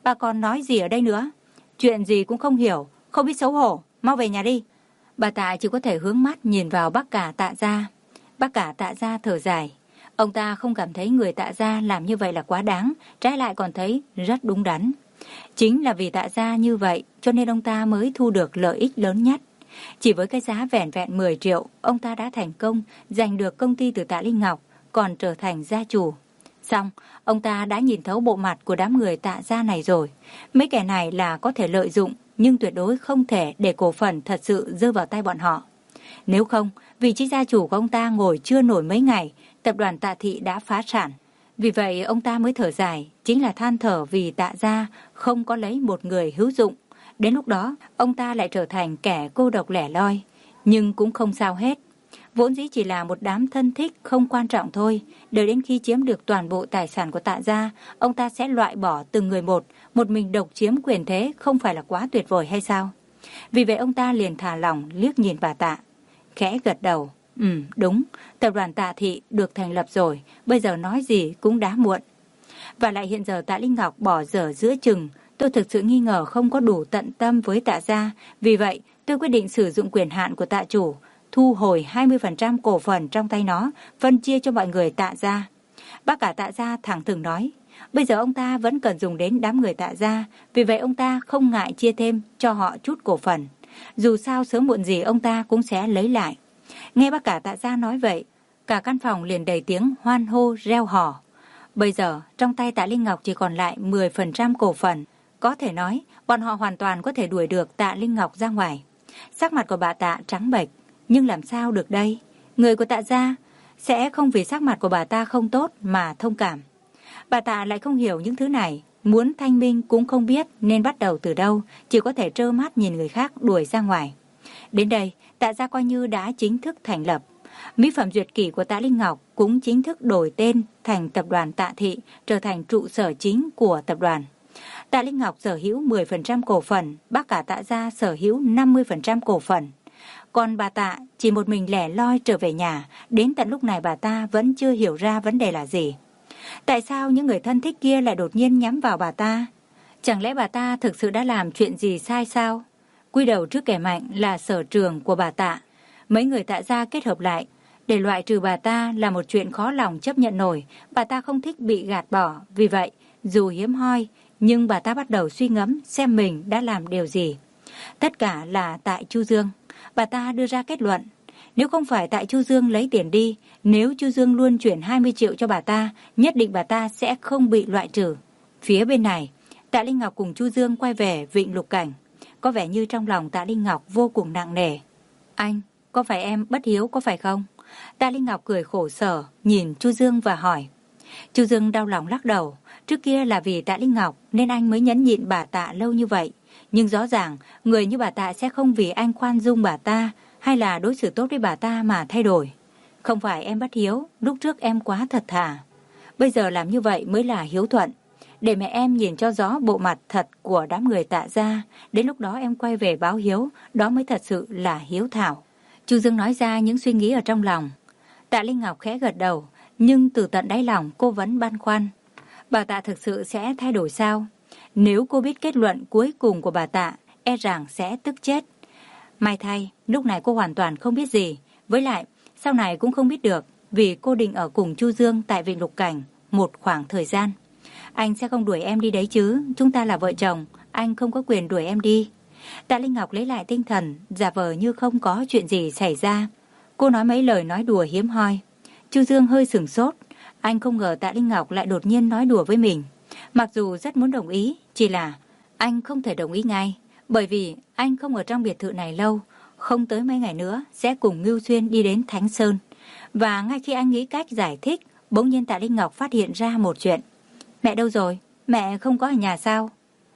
bà còn nói gì ở đây nữa? Chuyện gì cũng không hiểu, không biết xấu hổ, mau về nhà đi. Bà Tạ chỉ có thể hướng mắt nhìn vào bác cả Tạ gia. Bác cả Tạ gia thở dài. Ông ta không cảm thấy người Tạ gia làm như vậy là quá đáng, trái lại còn thấy rất đúng đắn. Chính là vì Tạ gia như vậy cho nên ông ta mới thu được lợi ích lớn nhất. Chỉ với cái giá vẻn vẹn mười triệu, ông ta đã thành công giành được công ty từ Tạ Linh Ngọc, còn trở thành gia chủ. Xong, ông ta đã nhìn thấu bộ mặt của đám người Tạ gia này rồi. Mấy kẻ này là có thể lợi dụng, nhưng tuyệt đối không thể để cổ phần thật sự rơi vào tay bọn họ. Nếu không, vị trí gia chủ của ông ta ngồi chưa nổi mấy ngày, tập đoàn Tạ Thị đã phá sản. Vì vậy ông ta mới thở dài, chính là than thở vì Tạ gia không có lấy một người hữu dụng. Đến lúc đó, ông ta lại trở thành kẻ cô độc lẻ loi. Nhưng cũng không sao hết. Vốn dĩ chỉ là một đám thân thích không quan trọng thôi. Đợi đến khi chiếm được toàn bộ tài sản của Tạ gia, ông ta sẽ loại bỏ từng người một. Một mình độc chiếm quyền thế không phải là quá tuyệt vời hay sao? Vì vậy ông ta liền thả lỏng liếc nhìn bà Tạ, khẽ gật đầu. Ừ, đúng, tập đoàn Tạ Thị được thành lập rồi, bây giờ nói gì cũng đã muộn. Và lại hiện giờ Tạ Linh Ngọc bỏ dở giữa chừng, tôi thực sự nghi ngờ không có đủ tận tâm với Tạ gia. Vì vậy, tôi quyết định sử dụng quyền hạn của Tạ chủ, thu hồi hai mươi phần trăm cổ phần trong tay nó, phân chia cho mọi người Tạ gia. Bác cả Tạ gia thẳng thừng nói, bây giờ ông ta vẫn cần dùng đến đám người Tạ gia, vì vậy ông ta không ngại chia thêm cho họ chút cổ phần. Dù sao sớm muộn gì ông ta cũng sẽ lấy lại. Nghe bác cả Tạ gia nói vậy, cả căn phòng liền đầy tiếng hoan hô reo hò. Bây giờ trong tay Tạ Linh Ngọc chỉ còn lại mười phần trăm cổ phần. Có thể nói bọn họ hoàn toàn có thể đuổi được Tạ Linh Ngọc ra ngoài. Sắc mặt của bà Tạ trắng bệch, nhưng làm sao được đây? Người của Tạ gia sẽ không vì sắc mặt của bà ta không tốt mà thông cảm. Bà Tạ lại không hiểu những thứ này, muốn thanh minh cũng không biết nên bắt đầu từ đâu, chỉ có thể trơ mắt nhìn người khác đuổi ra ngoài. Đến đây, Tạ gia coi như đã chính thức thành lập. Mỹ phẩm duyệt kỷ của Tạ Linh Ngọc cũng chính thức đổi tên thành tập đoàn Tạ Thị, trở thành trụ sở chính của tập đoàn. Tạ Linh Ngọc sở hữu mười phần trăm cổ phần, bác cả Tạ gia sở hữu năm mươi phần trăm cổ phần. Còn bà Tạ chỉ một mình lẻ loi trở về nhà, đến tận lúc này bà ta vẫn chưa hiểu ra vấn đề là gì. Tại sao những người thân thích kia lại đột nhiên nhắm vào bà ta? Chẳng lẽ bà ta thực sự đã làm chuyện gì sai sao? Quy đầu trước kẻ mạnh là sở trường của bà Tạ. Mấy người Tạ gia kết hợp lại để loại trừ bà ta là một chuyện khó lòng chấp nhận nổi. Bà ta không thích bị gạt bỏ, vì vậy dù hiếm hoi nhưng bà ta bắt đầu suy ngẫm xem mình đã làm điều gì. Tất cả là tại Chu Dương. Bà ta đưa ra kết luận, nếu không phải tại Chu Dương lấy tiền đi, nếu Chu Dương luôn chuyển hai mươi triệu cho bà ta, nhất định bà ta sẽ không bị loại trừ. Phía bên này, Tạ Linh Ngọc cùng Chu Dương quay về Vịnh Lục Cảnh. Có vẻ như trong lòng Tạ Linh Ngọc vô cùng nặng nề. Anh, có phải em bất hiếu có phải không? Tạ Linh Ngọc cười khổ sở, nhìn Chu Dương và hỏi. Chu Dương đau lòng lắc đầu. Trước kia là vì Tạ Linh Ngọc nên anh mới nhẫn nhịn bà Tạ lâu như vậy. Nhưng rõ ràng, người như bà Tạ sẽ không vì anh khoan dung bà ta hay là đối xử tốt với bà ta mà thay đổi. Không phải em bất hiếu, lúc trước em quá thật thà. Bây giờ làm như vậy mới là hiếu thuận. Để mẹ em nhìn cho rõ bộ mặt thật của đám người Tạ gia. Đến lúc đó em quay về báo hiếu, đó mới thật sự là hiếu thảo. Chu Dương nói ra những suy nghĩ ở trong lòng. Tạ Linh Ngọc khẽ gật đầu, nhưng từ tận đáy lòng cô vẫn băn khoăn. Bà Tạ thực sự sẽ thay đổi sao? Nếu cô biết kết luận cuối cùng của bà Tạ, e rằng sẽ tức chết. May thay, lúc này cô hoàn toàn không biết gì. Với lại, sau này cũng không biết được, vì cô định ở cùng Chu Dương tại Vịnh Lục Cảnh một khoảng thời gian. Anh sẽ không đuổi em đi đấy chứ, chúng ta là vợ chồng, anh không có quyền đuổi em đi. Tạ Linh Ngọc lấy lại tinh thần, giả vờ như không có chuyện gì xảy ra. Cô nói mấy lời nói đùa hiếm hoi. Chu Dương hơi sửng sốt, anh không ngờ Tạ Linh Ngọc lại đột nhiên nói đùa với mình. Mặc dù rất muốn đồng ý, chỉ là anh không thể đồng ý ngay, bởi vì anh không ở trong biệt thự này lâu, không tới mấy ngày nữa sẽ cùng Ngưu Xuyên đi đến Thánh Sơn. Và ngay khi anh nghĩ cách giải thích, bỗng nhiên Tạ Linh Ngọc phát hiện ra một chuyện. Mẹ đâu rồi? Mẹ không có ở nhà sao?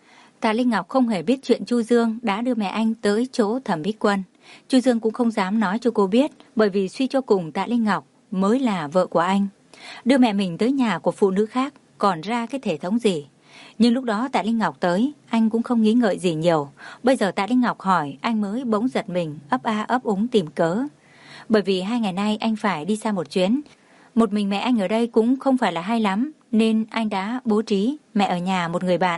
Tạ Linh Ngọc không hề biết chuyện Chu Dương đã đưa mẹ anh tới chỗ Thẩm Bích Quân. Chu Dương cũng không dám nói cho cô biết, bởi vì suy cho cùng Tạ Linh Ngọc mới là vợ của anh. Đưa mẹ mình tới nhà của phụ nữ khác, còn ra cái thể thống gì? Nhưng lúc đó Tạ Linh Ngọc tới, anh cũng không nghĩ ngợi gì nhiều. Bây giờ Tạ Linh Ngọc hỏi, anh mới bỗng giật mình, ấp a ấp úng tìm cớ. Bởi vì hai ngày nay anh phải đi xa một chuyến. Một mình mẹ anh ở đây cũng không phải là hay lắm, nên anh đã bố trí mẹ ở nhà một người bạn.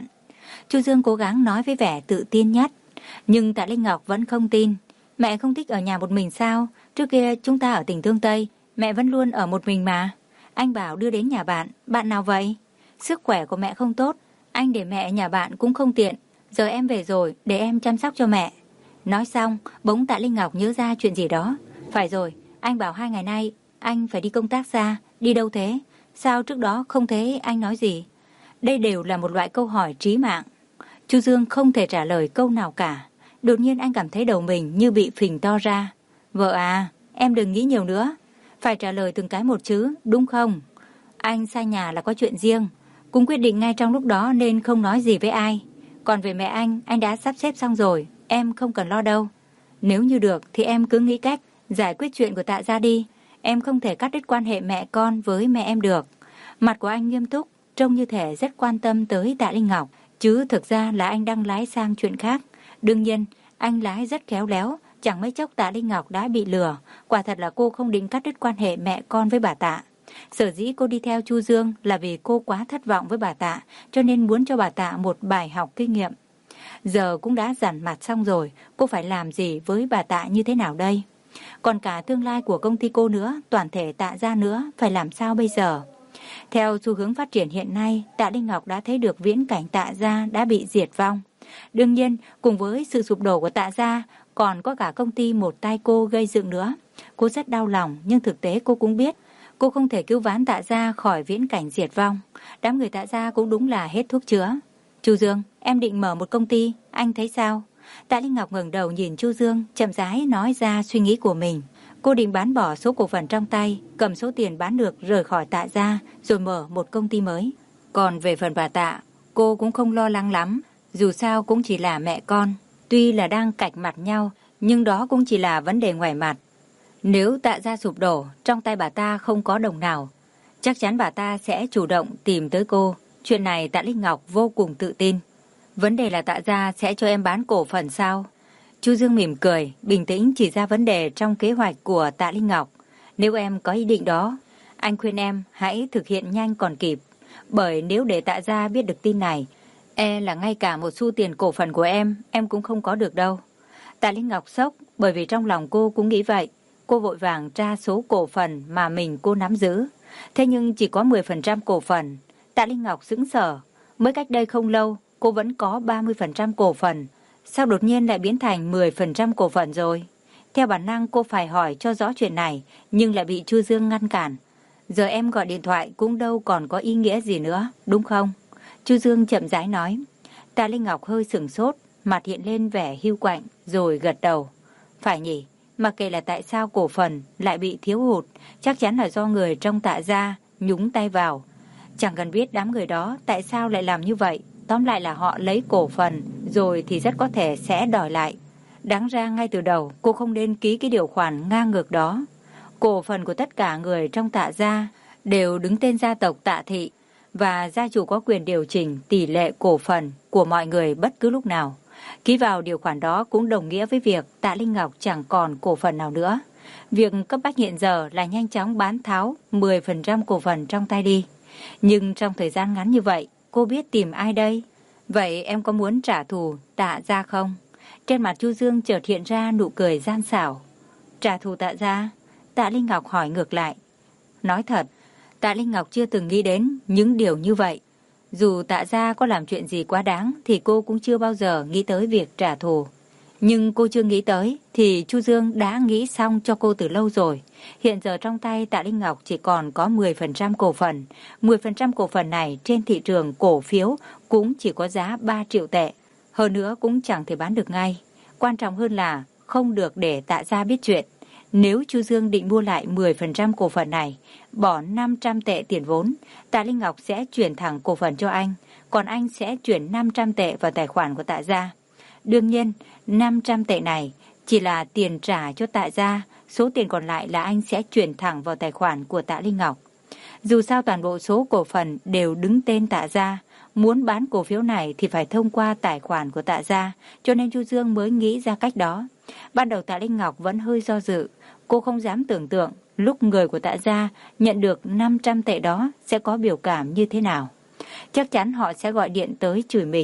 Chu Dương cố gắng nói với vẻ tự tin nhất, nhưng Tạ Linh Ngọc vẫn không tin. Mẹ không thích ở nhà một mình sao? Trước kia chúng ta ở tỉnh Thương Tây, mẹ vẫn luôn ở một mình mà. Anh bảo đưa đến nhà bạn, bạn nào vậy? Sức khỏe của mẹ không tốt, anh để mẹ ở nhà bạn cũng không tiện. Giờ em về rồi, để em chăm sóc cho mẹ. Nói xong, bỗng Tạ Linh Ngọc nhớ ra chuyện gì đó. Phải rồi, anh bảo hai ngày nay anh phải đi công tác xa. Đi đâu thế? Sao trước đó không thấy anh nói gì? Đây đều là một loại câu hỏi trí mạng. Chu Dương không thể trả lời câu nào cả. Đột nhiên anh cảm thấy đầu mình như bị phình to ra. Vợ à, em đừng nghĩ nhiều nữa. Phải trả lời từng cái một chứ, đúng không? Anh xa nhà là có chuyện riêng, cũng quyết định ngay trong lúc đó nên không nói gì với ai. Còn về mẹ anh, anh đã sắp xếp xong rồi, em không cần lo đâu. Nếu như được thì em cứ nghĩ cách giải quyết chuyện của Tạ gia đi. Em không thể cắt đứt quan hệ mẹ con với mẹ em được. Mặt của anh nghiêm túc, trông như thể rất quan tâm tới Tạ Linh Ngọc, chứ thực ra là anh đang lái sang chuyện khác. Đương nhiên, anh lái rất khéo léo, chẳng mấy chốc Tạ Linh Ngọc đã bị lừa. Quả thật là cô không định cắt đứt quan hệ mẹ con với bà Tạ. Sở dĩ cô đi theo Chu Dương là vì cô quá thất vọng với bà Tạ, cho nên muốn cho bà Tạ một bài học kinh nghiệm. Giờ cũng đã dằn mặt xong rồi, cô phải làm gì với bà Tạ như thế nào đây? Còn cả tương lai của công ty cô nữa, toàn thể Tạ gia nữa, phải làm sao bây giờ? Theo xu hướng phát triển hiện nay, Tạ Linh Ngọc đã thấy được viễn cảnh Tạ gia đã bị diệt vong. Đương nhiên, cùng với sự sụp đổ của Tạ gia, còn có cả công ty một tay cô gây dựng nữa. Cô rất đau lòng, nhưng thực tế cô cũng biết, cô không thể cứu vãn Tạ gia khỏi viễn cảnh diệt vong. Đám người Tạ gia cũng đúng là hết thuốc chữa. Chu Dương, em định mở một công ty, anh thấy sao? Tạ Linh Ngọc ngẩng đầu nhìn Chu Dương, chậm rãi nói ra suy nghĩ của mình. Cô định bán bỏ số cổ phần trong tay, cầm số tiền bán được rời khỏi Tạ gia, rồi mở một công ty mới. Còn về phần bà Tạ, cô cũng không lo lắng lắm, dù sao cũng chỉ là mẹ con. Tuy là đang cạch mặt nhau, nhưng đó cũng chỉ là vấn đề ngoài mặt. Nếu Tạ gia sụp đổ, trong tay bà ta không có đồng nào, chắc chắn bà ta sẽ chủ động tìm tới cô. Chuyện này Tạ Linh Ngọc vô cùng tự tin. Vấn đề là Tạ gia sẽ cho em bán cổ phần sao? Chu Dương mỉm cười, bình tĩnh chỉ ra vấn đề trong kế hoạch của Tạ Linh Ngọc. Nếu em có ý định đó, anh khuyên em hãy thực hiện nhanh còn kịp. Bởi nếu để Tạ gia biết được tin này, e là ngay cả một xu tiền cổ phần của em, em cũng không có được đâu. Tạ Linh Ngọc sốc, bởi vì trong lòng cô cũng nghĩ vậy. Cô vội vàng tra số cổ phần mà mình cô nắm giữ. Thế nhưng chỉ có mười phần trăm cổ phần. Tạ Linh Ngọc sững sờ. Mới cách đây không lâu, cô vẫn có ba mươi phần trăm cổ phần. Sao đột nhiên lại biến thành mười phần trăm cổ phần rồi? Theo bản năng cô phải hỏi cho rõ chuyện này, nhưng lại bị Chu Dương ngăn cản. Giờ em gọi điện thoại cũng đâu còn có ý nghĩa gì nữa, đúng không? Chu Dương chậm rãi nói. Tạ Linh Ngọc hơi sửng sốt, mặt hiện lên vẻ hiu quạnh, rồi gật đầu. Phải nhỉ, mặc kệ là tại sao cổ phần lại bị thiếu hụt, chắc chắn là do người trong Tạ gia nhúng tay vào. Chẳng cần biết đám người đó tại sao lại làm như vậy, tóm lại là họ lấy cổ phần rồi thì rất có thể sẽ đòi lại. Đáng ra ngay từ đầu cô không nên ký cái điều khoản ngang ngược đó. Cổ phần của tất cả người trong Tạ gia đều đứng tên gia tộc Tạ thị, và gia chủ có quyền điều chỉnh tỷ lệ cổ phần của mọi người bất cứ lúc nào. Ký vào điều khoản đó cũng đồng nghĩa với việc Tạ Linh Ngọc chẳng còn cổ phần nào nữa. Việc cấp bách hiện giờ là nhanh chóng bán tháo mười phần trăm cổ phần trong tay đi. Nhưng trong thời gian ngắn như vậy, cô biết tìm ai đây? Vậy em có muốn trả thù Tạ gia không? Trên mặt Chu Dương chợt hiện ra nụ cười gian xảo. Trả thù Tạ gia? Tạ Linh Ngọc hỏi ngược lại. Nói thật, Tạ Linh Ngọc chưa từng nghĩ đến những điều như vậy. Dù Tạ gia có làm chuyện gì quá đáng thì cô cũng chưa bao giờ nghĩ tới việc trả thù. Nhưng cô chưa nghĩ tới thì Chu Dương đã nghĩ xong cho cô từ lâu rồi. Hiện giờ trong tay Tạ Linh Ngọc chỉ còn có mười phần trăm cổ phần. mười phần trăm cổ phần này trên thị trường cổ phiếu cũng chỉ có giá ba triệu tệ. Hơn nữa cũng chẳng thể bán được ngay. Quan trọng hơn là không được để Tạ gia biết chuyện. Nếu Chu Dương định mua lại mười phần trăm cổ phần này, bỏ năm trăm tệ tiền vốn, Tạ Linh Ngọc sẽ chuyển thẳng cổ phần cho anh, còn anh sẽ chuyển năm trăm tệ vào tài khoản của Tạ gia. Đương nhiên, năm trăm tệ này chỉ là tiền trả cho Tạ gia, số tiền còn lại là anh sẽ chuyển thẳng vào tài khoản của Tạ Linh Ngọc. Dù sao toàn bộ số cổ phần đều đứng tên Tạ gia, muốn bán cổ phiếu này thì phải thông qua tài khoản của Tạ gia, cho nên Chu Dương mới nghĩ ra cách đó. Ban đầu Tạ Linh Ngọc vẫn hơi do dự, cô không dám tưởng tượng lúc người của Tạ gia nhận được năm trăm tệ đó sẽ có biểu cảm như thế nào. Chắc chắn họ sẽ gọi điện tới chửi mình,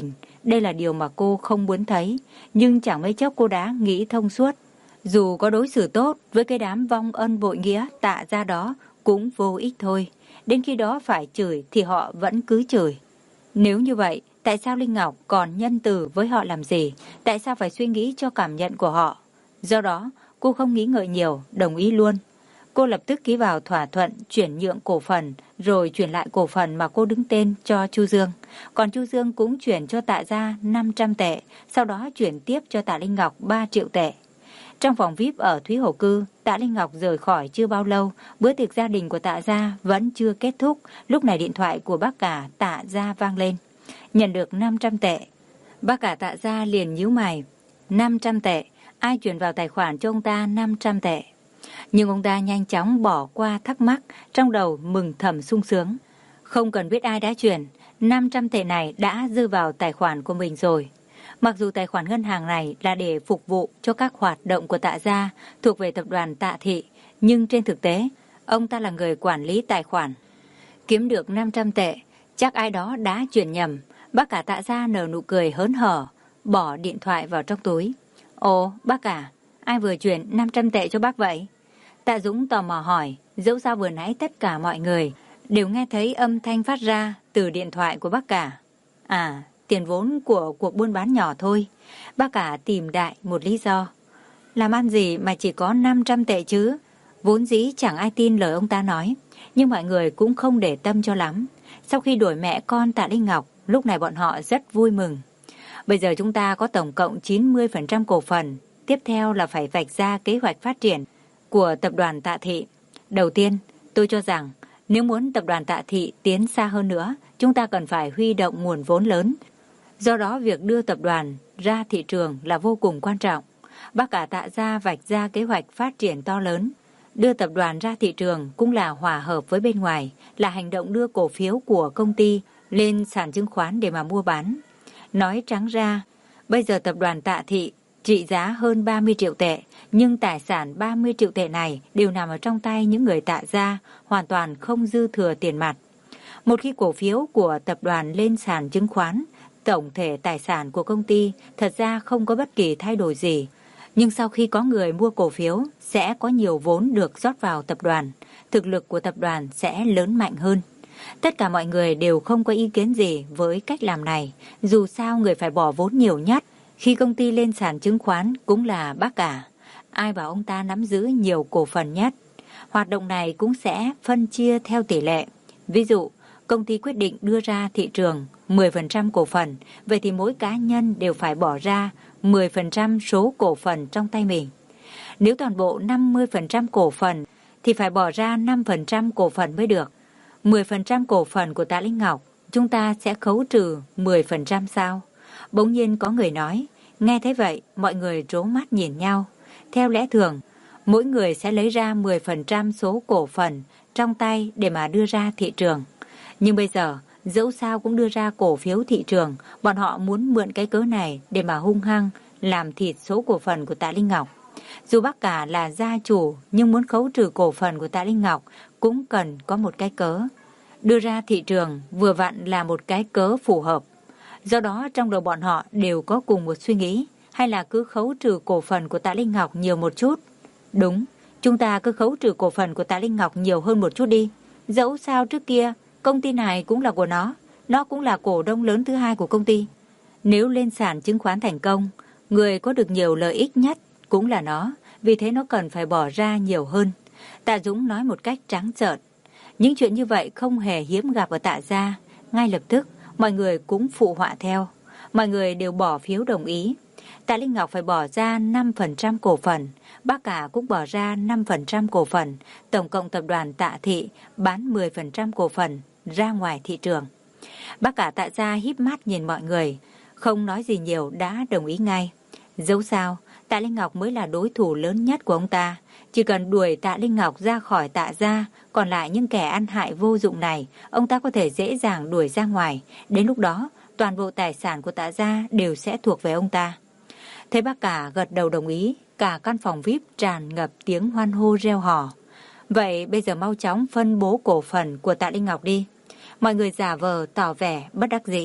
Đây là điều mà cô không muốn thấy, nhưng chẳng mấy chốc cô đã nghĩ thông suốt. Dù có đối xử tốt với cái đám vong ân bội nghĩa Tạ gia đó cũng vô ích thôi. Đến khi đó phải chửi thì họ vẫn cứ chửi. Nếu như vậy, tại sao Linh Ngọc còn nhân từ với họ làm gì? Tại sao phải suy nghĩ cho cảm nhận của họ? Do đó, cô không nghĩ ngợi nhiều, đồng ý luôn. Cô lập tức ký vào thỏa thuận chuyển nhượng cổ phần, rồi chuyển lại cổ phần mà cô đứng tên cho Chu Dương. Còn Chu Dương cũng chuyển cho Tạ gia năm trăm tệ, sau đó chuyển tiếp cho Tạ Linh Ngọc ba triệu tệ. Trong phòng vi ai pi ở Thúy Hổ Cư, Tạ Linh Ngọc rời khỏi chưa bao lâu, bữa tiệc gia đình của Tạ gia vẫn chưa kết thúc. Lúc này điện thoại của bác cả Tạ gia vang lên. Nhận được năm trăm tệ. Bác cả Tạ gia liền nhíu mày. năm trăm tệ, ai chuyển vào tài khoản cho ông ta năm trăm tệ? Nhưng ông ta nhanh chóng bỏ qua thắc mắc, trong đầu mừng thầm sung sướng. Không cần biết ai đã chuyển, năm trăm tệ này đã dư vào tài khoản của mình rồi. Mặc dù tài khoản ngân hàng này là để phục vụ cho các hoạt động của Tạ gia thuộc về tập đoàn Tạ Thị, nhưng trên thực tế, ông ta là người quản lý tài khoản. Kiếm được năm trăm tệ, chắc ai đó đã chuyển nhầm. Bác cả Tạ gia nở nụ cười hớn hở, bỏ điện thoại vào trong túi. Ồ, bác cả, ai vừa chuyển năm trăm tệ cho bác vậy? Tạ Dũng tò mò hỏi, dẫu sao vừa nãy tất cả mọi người đều nghe thấy âm thanh phát ra từ điện thoại của bác cả. À, tiền vốn của cuộc buôn bán nhỏ thôi. Bác cả tìm đại một lý do. Làm ăn gì mà chỉ có năm trăm tệ chứ? Vốn dĩ chẳng ai tin lời ông ta nói, nhưng mọi người cũng không để tâm cho lắm. Sau khi đổi mẹ con Tạ Linh Ngọc, lúc này bọn họ rất vui mừng. Bây giờ chúng ta có tổng cộng chín mươi phần trăm cổ phần. Tiếp theo là phải vạch ra kế hoạch phát triển của tập đoàn Tạ Thị. Đầu tiên, tôi cho rằng nếu muốn tập đoàn Tạ Thị tiến xa hơn nữa, chúng ta cần phải huy động nguồn vốn lớn. Do đó, việc đưa tập đoàn ra thị trường là vô cùng quan trọng. Bác cả Tạ gia vạch ra kế hoạch phát triển to lớn. Đưa tập đoàn ra thị trường cũng là hòa hợp với bên ngoài, là hành động đưa cổ phiếu của công ty lên sàn chứng khoán để mà mua bán. Nói trắng ra, bây giờ tập đoàn Tạ Thị trị giá hơn ba mươi triệu tệ, nhưng tài sản ba mươi triệu tệ này đều nằm ở trong tay những người Tạ gia, hoàn toàn không dư thừa tiền mặt. Một khi cổ phiếu của tập đoàn lên sàn chứng khoán, tổng thể tài sản của công ty thật ra không có bất kỳ thay đổi gì. Nhưng sau khi có người mua cổ phiếu, sẽ có nhiều vốn được rót vào tập đoàn, thực lực của tập đoàn sẽ lớn mạnh hơn. Tất cả mọi người đều không có ý kiến gì với cách làm này, dù sao người phải bỏ vốn nhiều nhất khi công ty lên sàn chứng khoán cũng là bác cả. Ai bảo ông ta nắm giữ nhiều cổ phần nhất. Hoạt động này cũng sẽ phân chia theo tỷ lệ. Ví dụ, công ty quyết định đưa ra thị trường mười phần trăm cổ phần, vậy thì mỗi cá nhân đều phải bỏ ra mười phần trăm số cổ phần trong tay mình. Nếu toàn bộ năm mươi phần trăm cổ phần thì phải bỏ ra năm phần trăm cổ phần mới được. mười phần trăm cổ phần của Tạ Linh Ngọc, chúng ta sẽ khấu trừ mười phần trăm sao? Bỗng nhiên có người nói, nghe thấy vậy mọi người trố mắt nhìn nhau. Theo lẽ thường, mỗi người sẽ lấy ra mười phần trăm số cổ phần trong tay để mà đưa ra thị trường. Nhưng bây giờ, dẫu sao cũng đưa ra cổ phiếu thị trường, bọn họ muốn mượn cái cớ này để mà hung hăng làm thịt số cổ phần của Tạ Linh Ngọc. Dù bác cả là gia chủ, nhưng muốn khấu trừ cổ phần của Tạ Linh Ngọc cũng cần có một cái cớ. Đưa ra thị trường vừa vặn là một cái cớ phù hợp. Do đó trong đầu bọn họ đều có cùng một suy nghĩ, hay là cứ khấu trừ cổ phần của Tạ Linh Ngọc nhiều một chút. Đúng, chúng ta cứ khấu trừ cổ phần của Tạ Linh Ngọc nhiều hơn một chút đi. Dẫu sao trước kia, công ty này cũng là của nó, nó cũng là cổ đông lớn thứ hai của công ty. Nếu lên sàn chứng khoán thành công, người có được nhiều lợi ích nhất cũng là nó, vì thế nó cần phải bỏ ra nhiều hơn. Tạ Dũng nói một cách trắng trợn. Những chuyện như vậy không hề hiếm gặp ở Tạ gia. Ngay lập tức, mọi người cũng phụ họa theo. Mọi người đều bỏ phiếu đồng ý. Tạ Linh Ngọc phải bỏ ra năm phần trăm cổ phần, bác cả cũng bỏ ra năm phần trăm cổ phần, tổng cộng tập đoàn Tạ Thị bán mười phần trăm cổ phần ra ngoài thị trường. Bác cả Tạ gia híp mắt nhìn mọi người, không nói gì nhiều đã đồng ý ngay. Dẫu sao, Tạ Linh Ngọc mới là đối thủ lớn nhất của ông ta. Chỉ cần đuổi Tạ Linh Ngọc ra khỏi Tạ gia, còn lại những kẻ ăn hại vô dụng này, ông ta có thể dễ dàng đuổi ra ngoài. Đến lúc đó, toàn bộ tài sản của Tạ gia đều sẽ thuộc về ông ta. Thấy bác cả gật đầu đồng ý, cả căn phòng vi ai pi tràn ngập tiếng hoan hô reo hò. Vậy bây giờ mau chóng phân bố cổ phần của Tạ Linh Ngọc đi. Mọi người giả vờ tỏ vẻ bất đắc dĩ.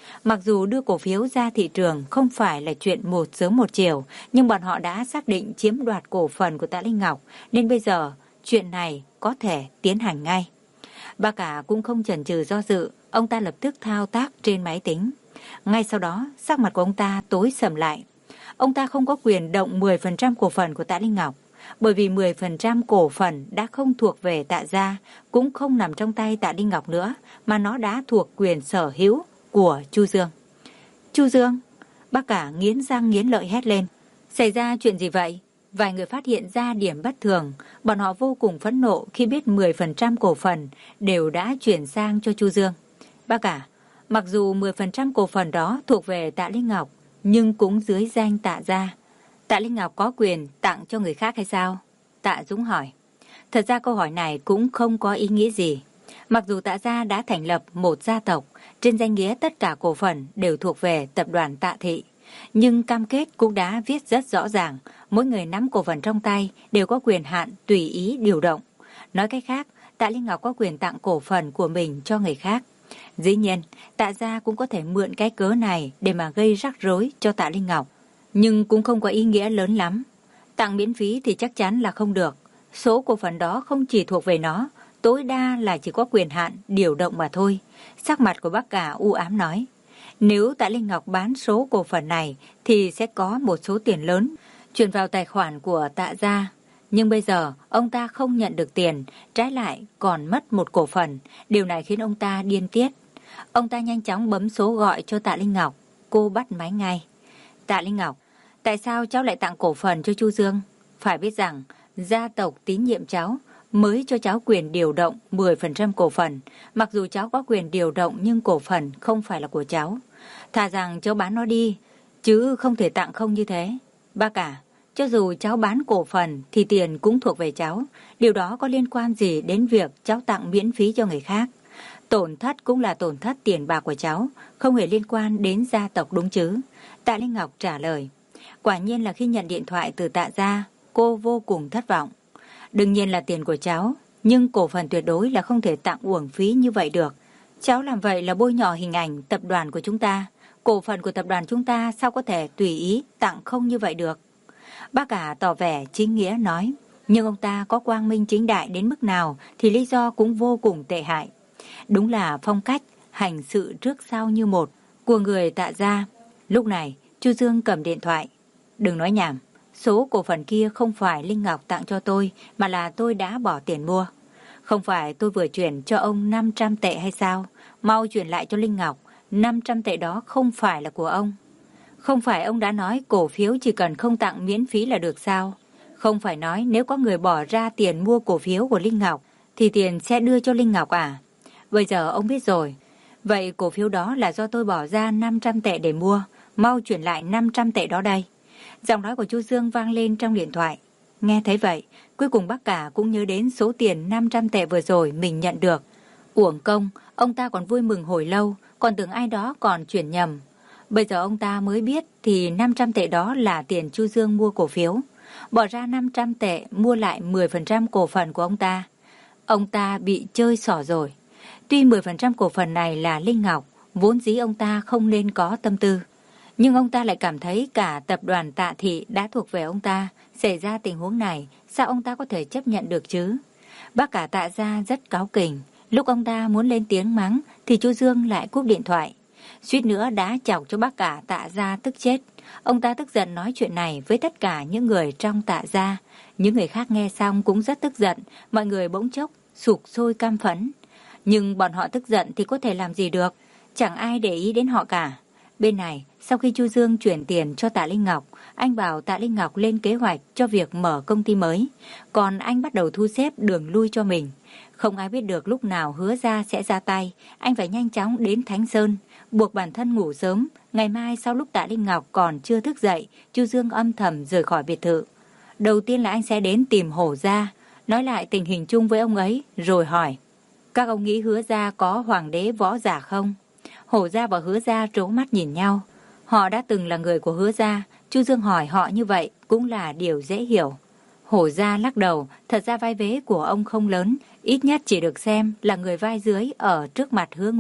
Mặc dù đưa cổ phiếu ra thị trường không phải là chuyện một sớm một chiều, nhưng bọn họ đã xác định chiếm đoạt cổ phần của Tạ Linh Ngọc, nên bây giờ chuyện này có thể tiến hành ngay. Bác cả cũng không chần chừ do dự, ông ta lập tức thao tác trên máy tính. Ngay sau đó, sắc mặt của ông ta tối sầm lại. Ông ta không có quyền động mười phần trăm cổ phần của Tạ Linh Ngọc, bởi vì mười phần trăm cổ phần đã không thuộc về Tạ gia, cũng không nằm trong tay Tạ Linh Ngọc nữa, mà nó đã thuộc quyền sở hữu của Chu Dương. Chu Dương? Bác cả nghiến răng nghiến lợi hét lên. Xảy ra chuyện gì vậy? Vài người phát hiện ra điểm bất thường, bọn họ vô cùng phẫn nộ khi biết mười phần trăm cổ phần đều đã chuyển sang cho Chu Dương. Bác cả, mặc dù mười phần trăm cổ phần đó thuộc về Tạ Linh Ngọc, nhưng cũng dưới danh Tạ gia. Tạ Linh Ngọc có quyền tặng cho người khác hay sao? Tạ Dũng hỏi. Thật ra câu hỏi này cũng không có ý nghĩa gì. Mặc dù Tạ gia đã thành lập một gia tộc, trên danh nghĩa tất cả cổ phần đều thuộc về tập đoàn Tạ Thị, nhưng cam kết cũng đã viết rất rõ ràng, mỗi người nắm cổ phần trong tay đều có quyền hạn tùy ý điều động. Nói cách khác, Tạ Linh Ngọc có quyền tặng cổ phần của mình cho người khác. Dĩ nhiên, Tạ gia cũng có thể mượn cái cớ này để mà gây rắc rối cho Tạ Linh Ngọc, nhưng cũng không có ý nghĩa lớn lắm. Tặng miễn phí thì chắc chắn là không được. Số cổ phần đó không chỉ thuộc về nó, tối đa là chỉ có quyền hạn điều động mà thôi. Sắc mặt của bác cả u ám nói. Nếu Tạ Linh Ngọc bán số cổ phần này thì sẽ có một số tiền lớn chuyển vào tài khoản của Tạ gia. Nhưng bây giờ ông ta không nhận được tiền, trái lại còn mất một cổ phần. Điều này khiến ông ta điên tiết. Ông ta nhanh chóng bấm số gọi cho Tạ Linh Ngọc. Cô bắt máy ngay. Tạ Linh Ngọc, tại sao cháu lại tặng cổ phần cho Chu Dương? Phải biết rằng gia tộc tín nhiệm cháu mới cho cháu quyền điều động mười phần trăm cổ phần. Mặc dù cháu có quyền điều động nhưng cổ phần không phải là của cháu. Thà rằng cháu bán nó đi, chứ không thể tặng không như thế. Bác cả, cho dù cháu bán cổ phần thì tiền cũng thuộc về cháu. Điều đó có liên quan gì đến việc cháu tặng miễn phí cho người khác? Tổn thất cũng là tổn thất tiền bạc của cháu, không hề liên quan đến gia tộc đúng chứ? Tạ Linh Ngọc trả lời. Quả nhiên là khi nhận điện thoại từ Tạ gia, cô vô cùng thất vọng. Đương nhiên là tiền của cháu, nhưng cổ phần tuyệt đối là không thể tặng uổng phí như vậy được. Cháu làm vậy là bôi nhọ hình ảnh tập đoàn của chúng ta. Cổ phần của tập đoàn chúng ta sao có thể tùy ý tặng không như vậy được? Bác cả tỏ vẻ chính nghĩa nói, nhưng ông ta có quang minh chính đại đến mức nào thì lý do cũng vô cùng tệ hại. Đúng là phong cách hành sự trước sau như một của người Tạ gia. Lúc này Chu Dương cầm điện thoại. Đừng nói nhảm, số cổ phần kia không phải Linh Ngọc tặng cho tôi, mà là tôi đã bỏ tiền mua. Không phải tôi vừa chuyển cho ông năm trăm tệ hay sao? Mau chuyển lại cho Linh Ngọc, năm trăm tệ đó không phải là của ông. Không phải ông đã nói cổ phiếu chỉ cần không tặng miễn phí là được sao? Không phải nói nếu có người bỏ ra tiền mua cổ phiếu của Linh Ngọc thì tiền sẽ đưa cho Linh Ngọc à? Bây giờ ông biết rồi. Vậy cổ phiếu đó là do tôi bỏ ra năm trăm tệ để mua. Mau chuyển lại năm trăm tệ đó đây. Giọng nói của Chu Dương vang lên trong điện thoại. Nghe thấy vậy, cuối cùng bác cả cũng nhớ đến số tiền năm trăm tệ vừa rồi mình nhận được. Uổng công, ông ta còn vui mừng hồi lâu, còn tưởng ai đó còn chuyển nhầm. Bây giờ ông ta mới biết thì năm trăm tệ đó là tiền Chu Dương mua cổ phiếu. Bỏ ra năm trăm tệ mua lại mười phần trăm cổ phần của ông ta. Ông ta bị chơi xỏ rồi. Tuy mười phần trăm cổ phần này là Linh Ngọc, vốn dĩ ông ta không nên có tâm tư. Nhưng ông ta lại cảm thấy cả tập đoàn Tạ Thị đã thuộc về ông ta. Xảy ra tình huống này, sao ông ta có thể chấp nhận được chứ? Bác cả Tạ gia rất cáu kỉnh. Lúc ông ta muốn lên tiếng mắng thì Chu Dương lại cúp điện thoại. Suýt nữa đã chọc cho bác cả Tạ gia tức chết. Ông ta tức giận nói chuyện này với tất cả những người trong Tạ gia. Những người khác nghe xong cũng rất tức giận. Mọi người bỗng chốc sục sôi cam phẫn. Nhưng bọn họ tức giận thì có thể làm gì được? Chẳng ai để ý đến họ cả. Bên này, sau khi Chu Dương chuyển tiền cho Tạ Linh Ngọc, anh bảo Tạ Linh Ngọc lên kế hoạch cho việc mở công ty mới. Còn anh bắt đầu thu xếp đường lui cho mình. Không ai biết được lúc nào Hứa Gia sẽ ra tay. Anh phải nhanh chóng đến Thánh Sơn, buộc bản thân ngủ sớm. Ngày mai sau lúc Tạ Linh Ngọc còn chưa thức dậy, Chu Dương âm thầm rời khỏi biệt thự. Đầu tiên là anh sẽ đến tìm Hổ Gia, nói lại tình hình chung với ông ấy, rồi hỏi. Các ông nghĩ Hứa Gia có hoàng đế võ giả không? Hổ Gia và Hứa Gia trố mắt nhìn nhau. Họ đã từng là người của Hứa Gia. Chu Dương hỏi họ như vậy cũng là điều dễ hiểu. Hổ Gia lắc đầu. Thật ra vai vế của ông không lớn, ít nhất chỉ được xem là người vai dưới ở trước mặt Hứa Nguy.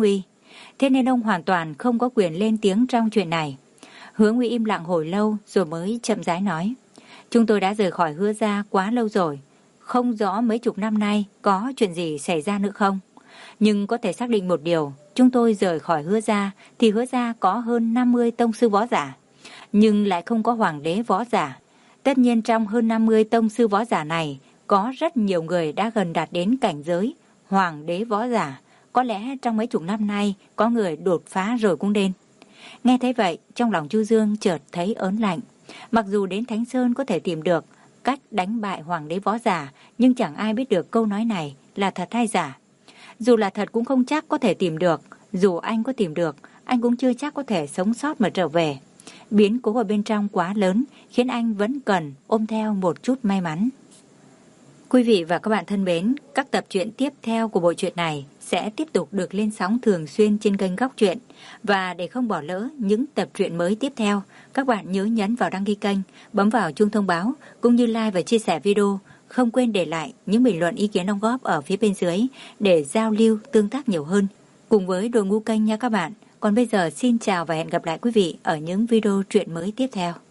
Thế nên ông hoàn toàn không có quyền lên tiếng trong chuyện này. Hứa Nguy im lặng hồi lâu rồi mới chậm rãi nói. Chúng tôi đã rời khỏi Hứa gia quá lâu rồi. Không rõ mấy chục năm nay có chuyện gì xảy ra nữa không. Nhưng có thể xác định một điều, chúng tôi rời khỏi Hứa gia thì Hứa gia có hơn năm mươi tông sư võ giả, nhưng lại không có hoàng đế võ giả. Tất nhiên trong hơn năm mươi tông sư võ giả này, có rất nhiều người đã gần đạt đến cảnh giới hoàng đế võ giả. Có lẽ trong mấy chục năm nay có người đột phá rồi cũng nên. Nghe thấy vậy, trong lòng Chu Dương chợt thấy ớn lạnh. Mặc dù đến Thánh Sơn có thể tìm được cách đánh bại hoàng đế võ giả, nhưng chẳng ai biết được câu nói này là thật hay giả. Dù là thật cũng không chắc có thể tìm được. Dù anh có tìm được, anh cũng chưa chắc có thể sống sót mà trở về. Biến cố ở bên trong quá lớn, khiến anh vẫn cần ôm theo một chút may mắn. Quý vị và các bạn thân mến, các tập truyện tiếp theo của bộ truyện này sẽ tiếp tục được lên sóng thường xuyên trên kênh Góc Truyện. Và để không bỏ lỡ những tập truyện mới tiếp theo, các bạn nhớ nhấn vào đăng ký kênh, bấm vào chuông thông báo, cũng như like và chia sẻ video. Không quên để lại những bình luận ý kiến đóng góp ở phía bên dưới để giao lưu tương tác nhiều hơn cùng với đội ngũ kênh nha các bạn. Còn bây giờ xin chào và hẹn gặp lại quý vị ở những video truyện mới tiếp theo.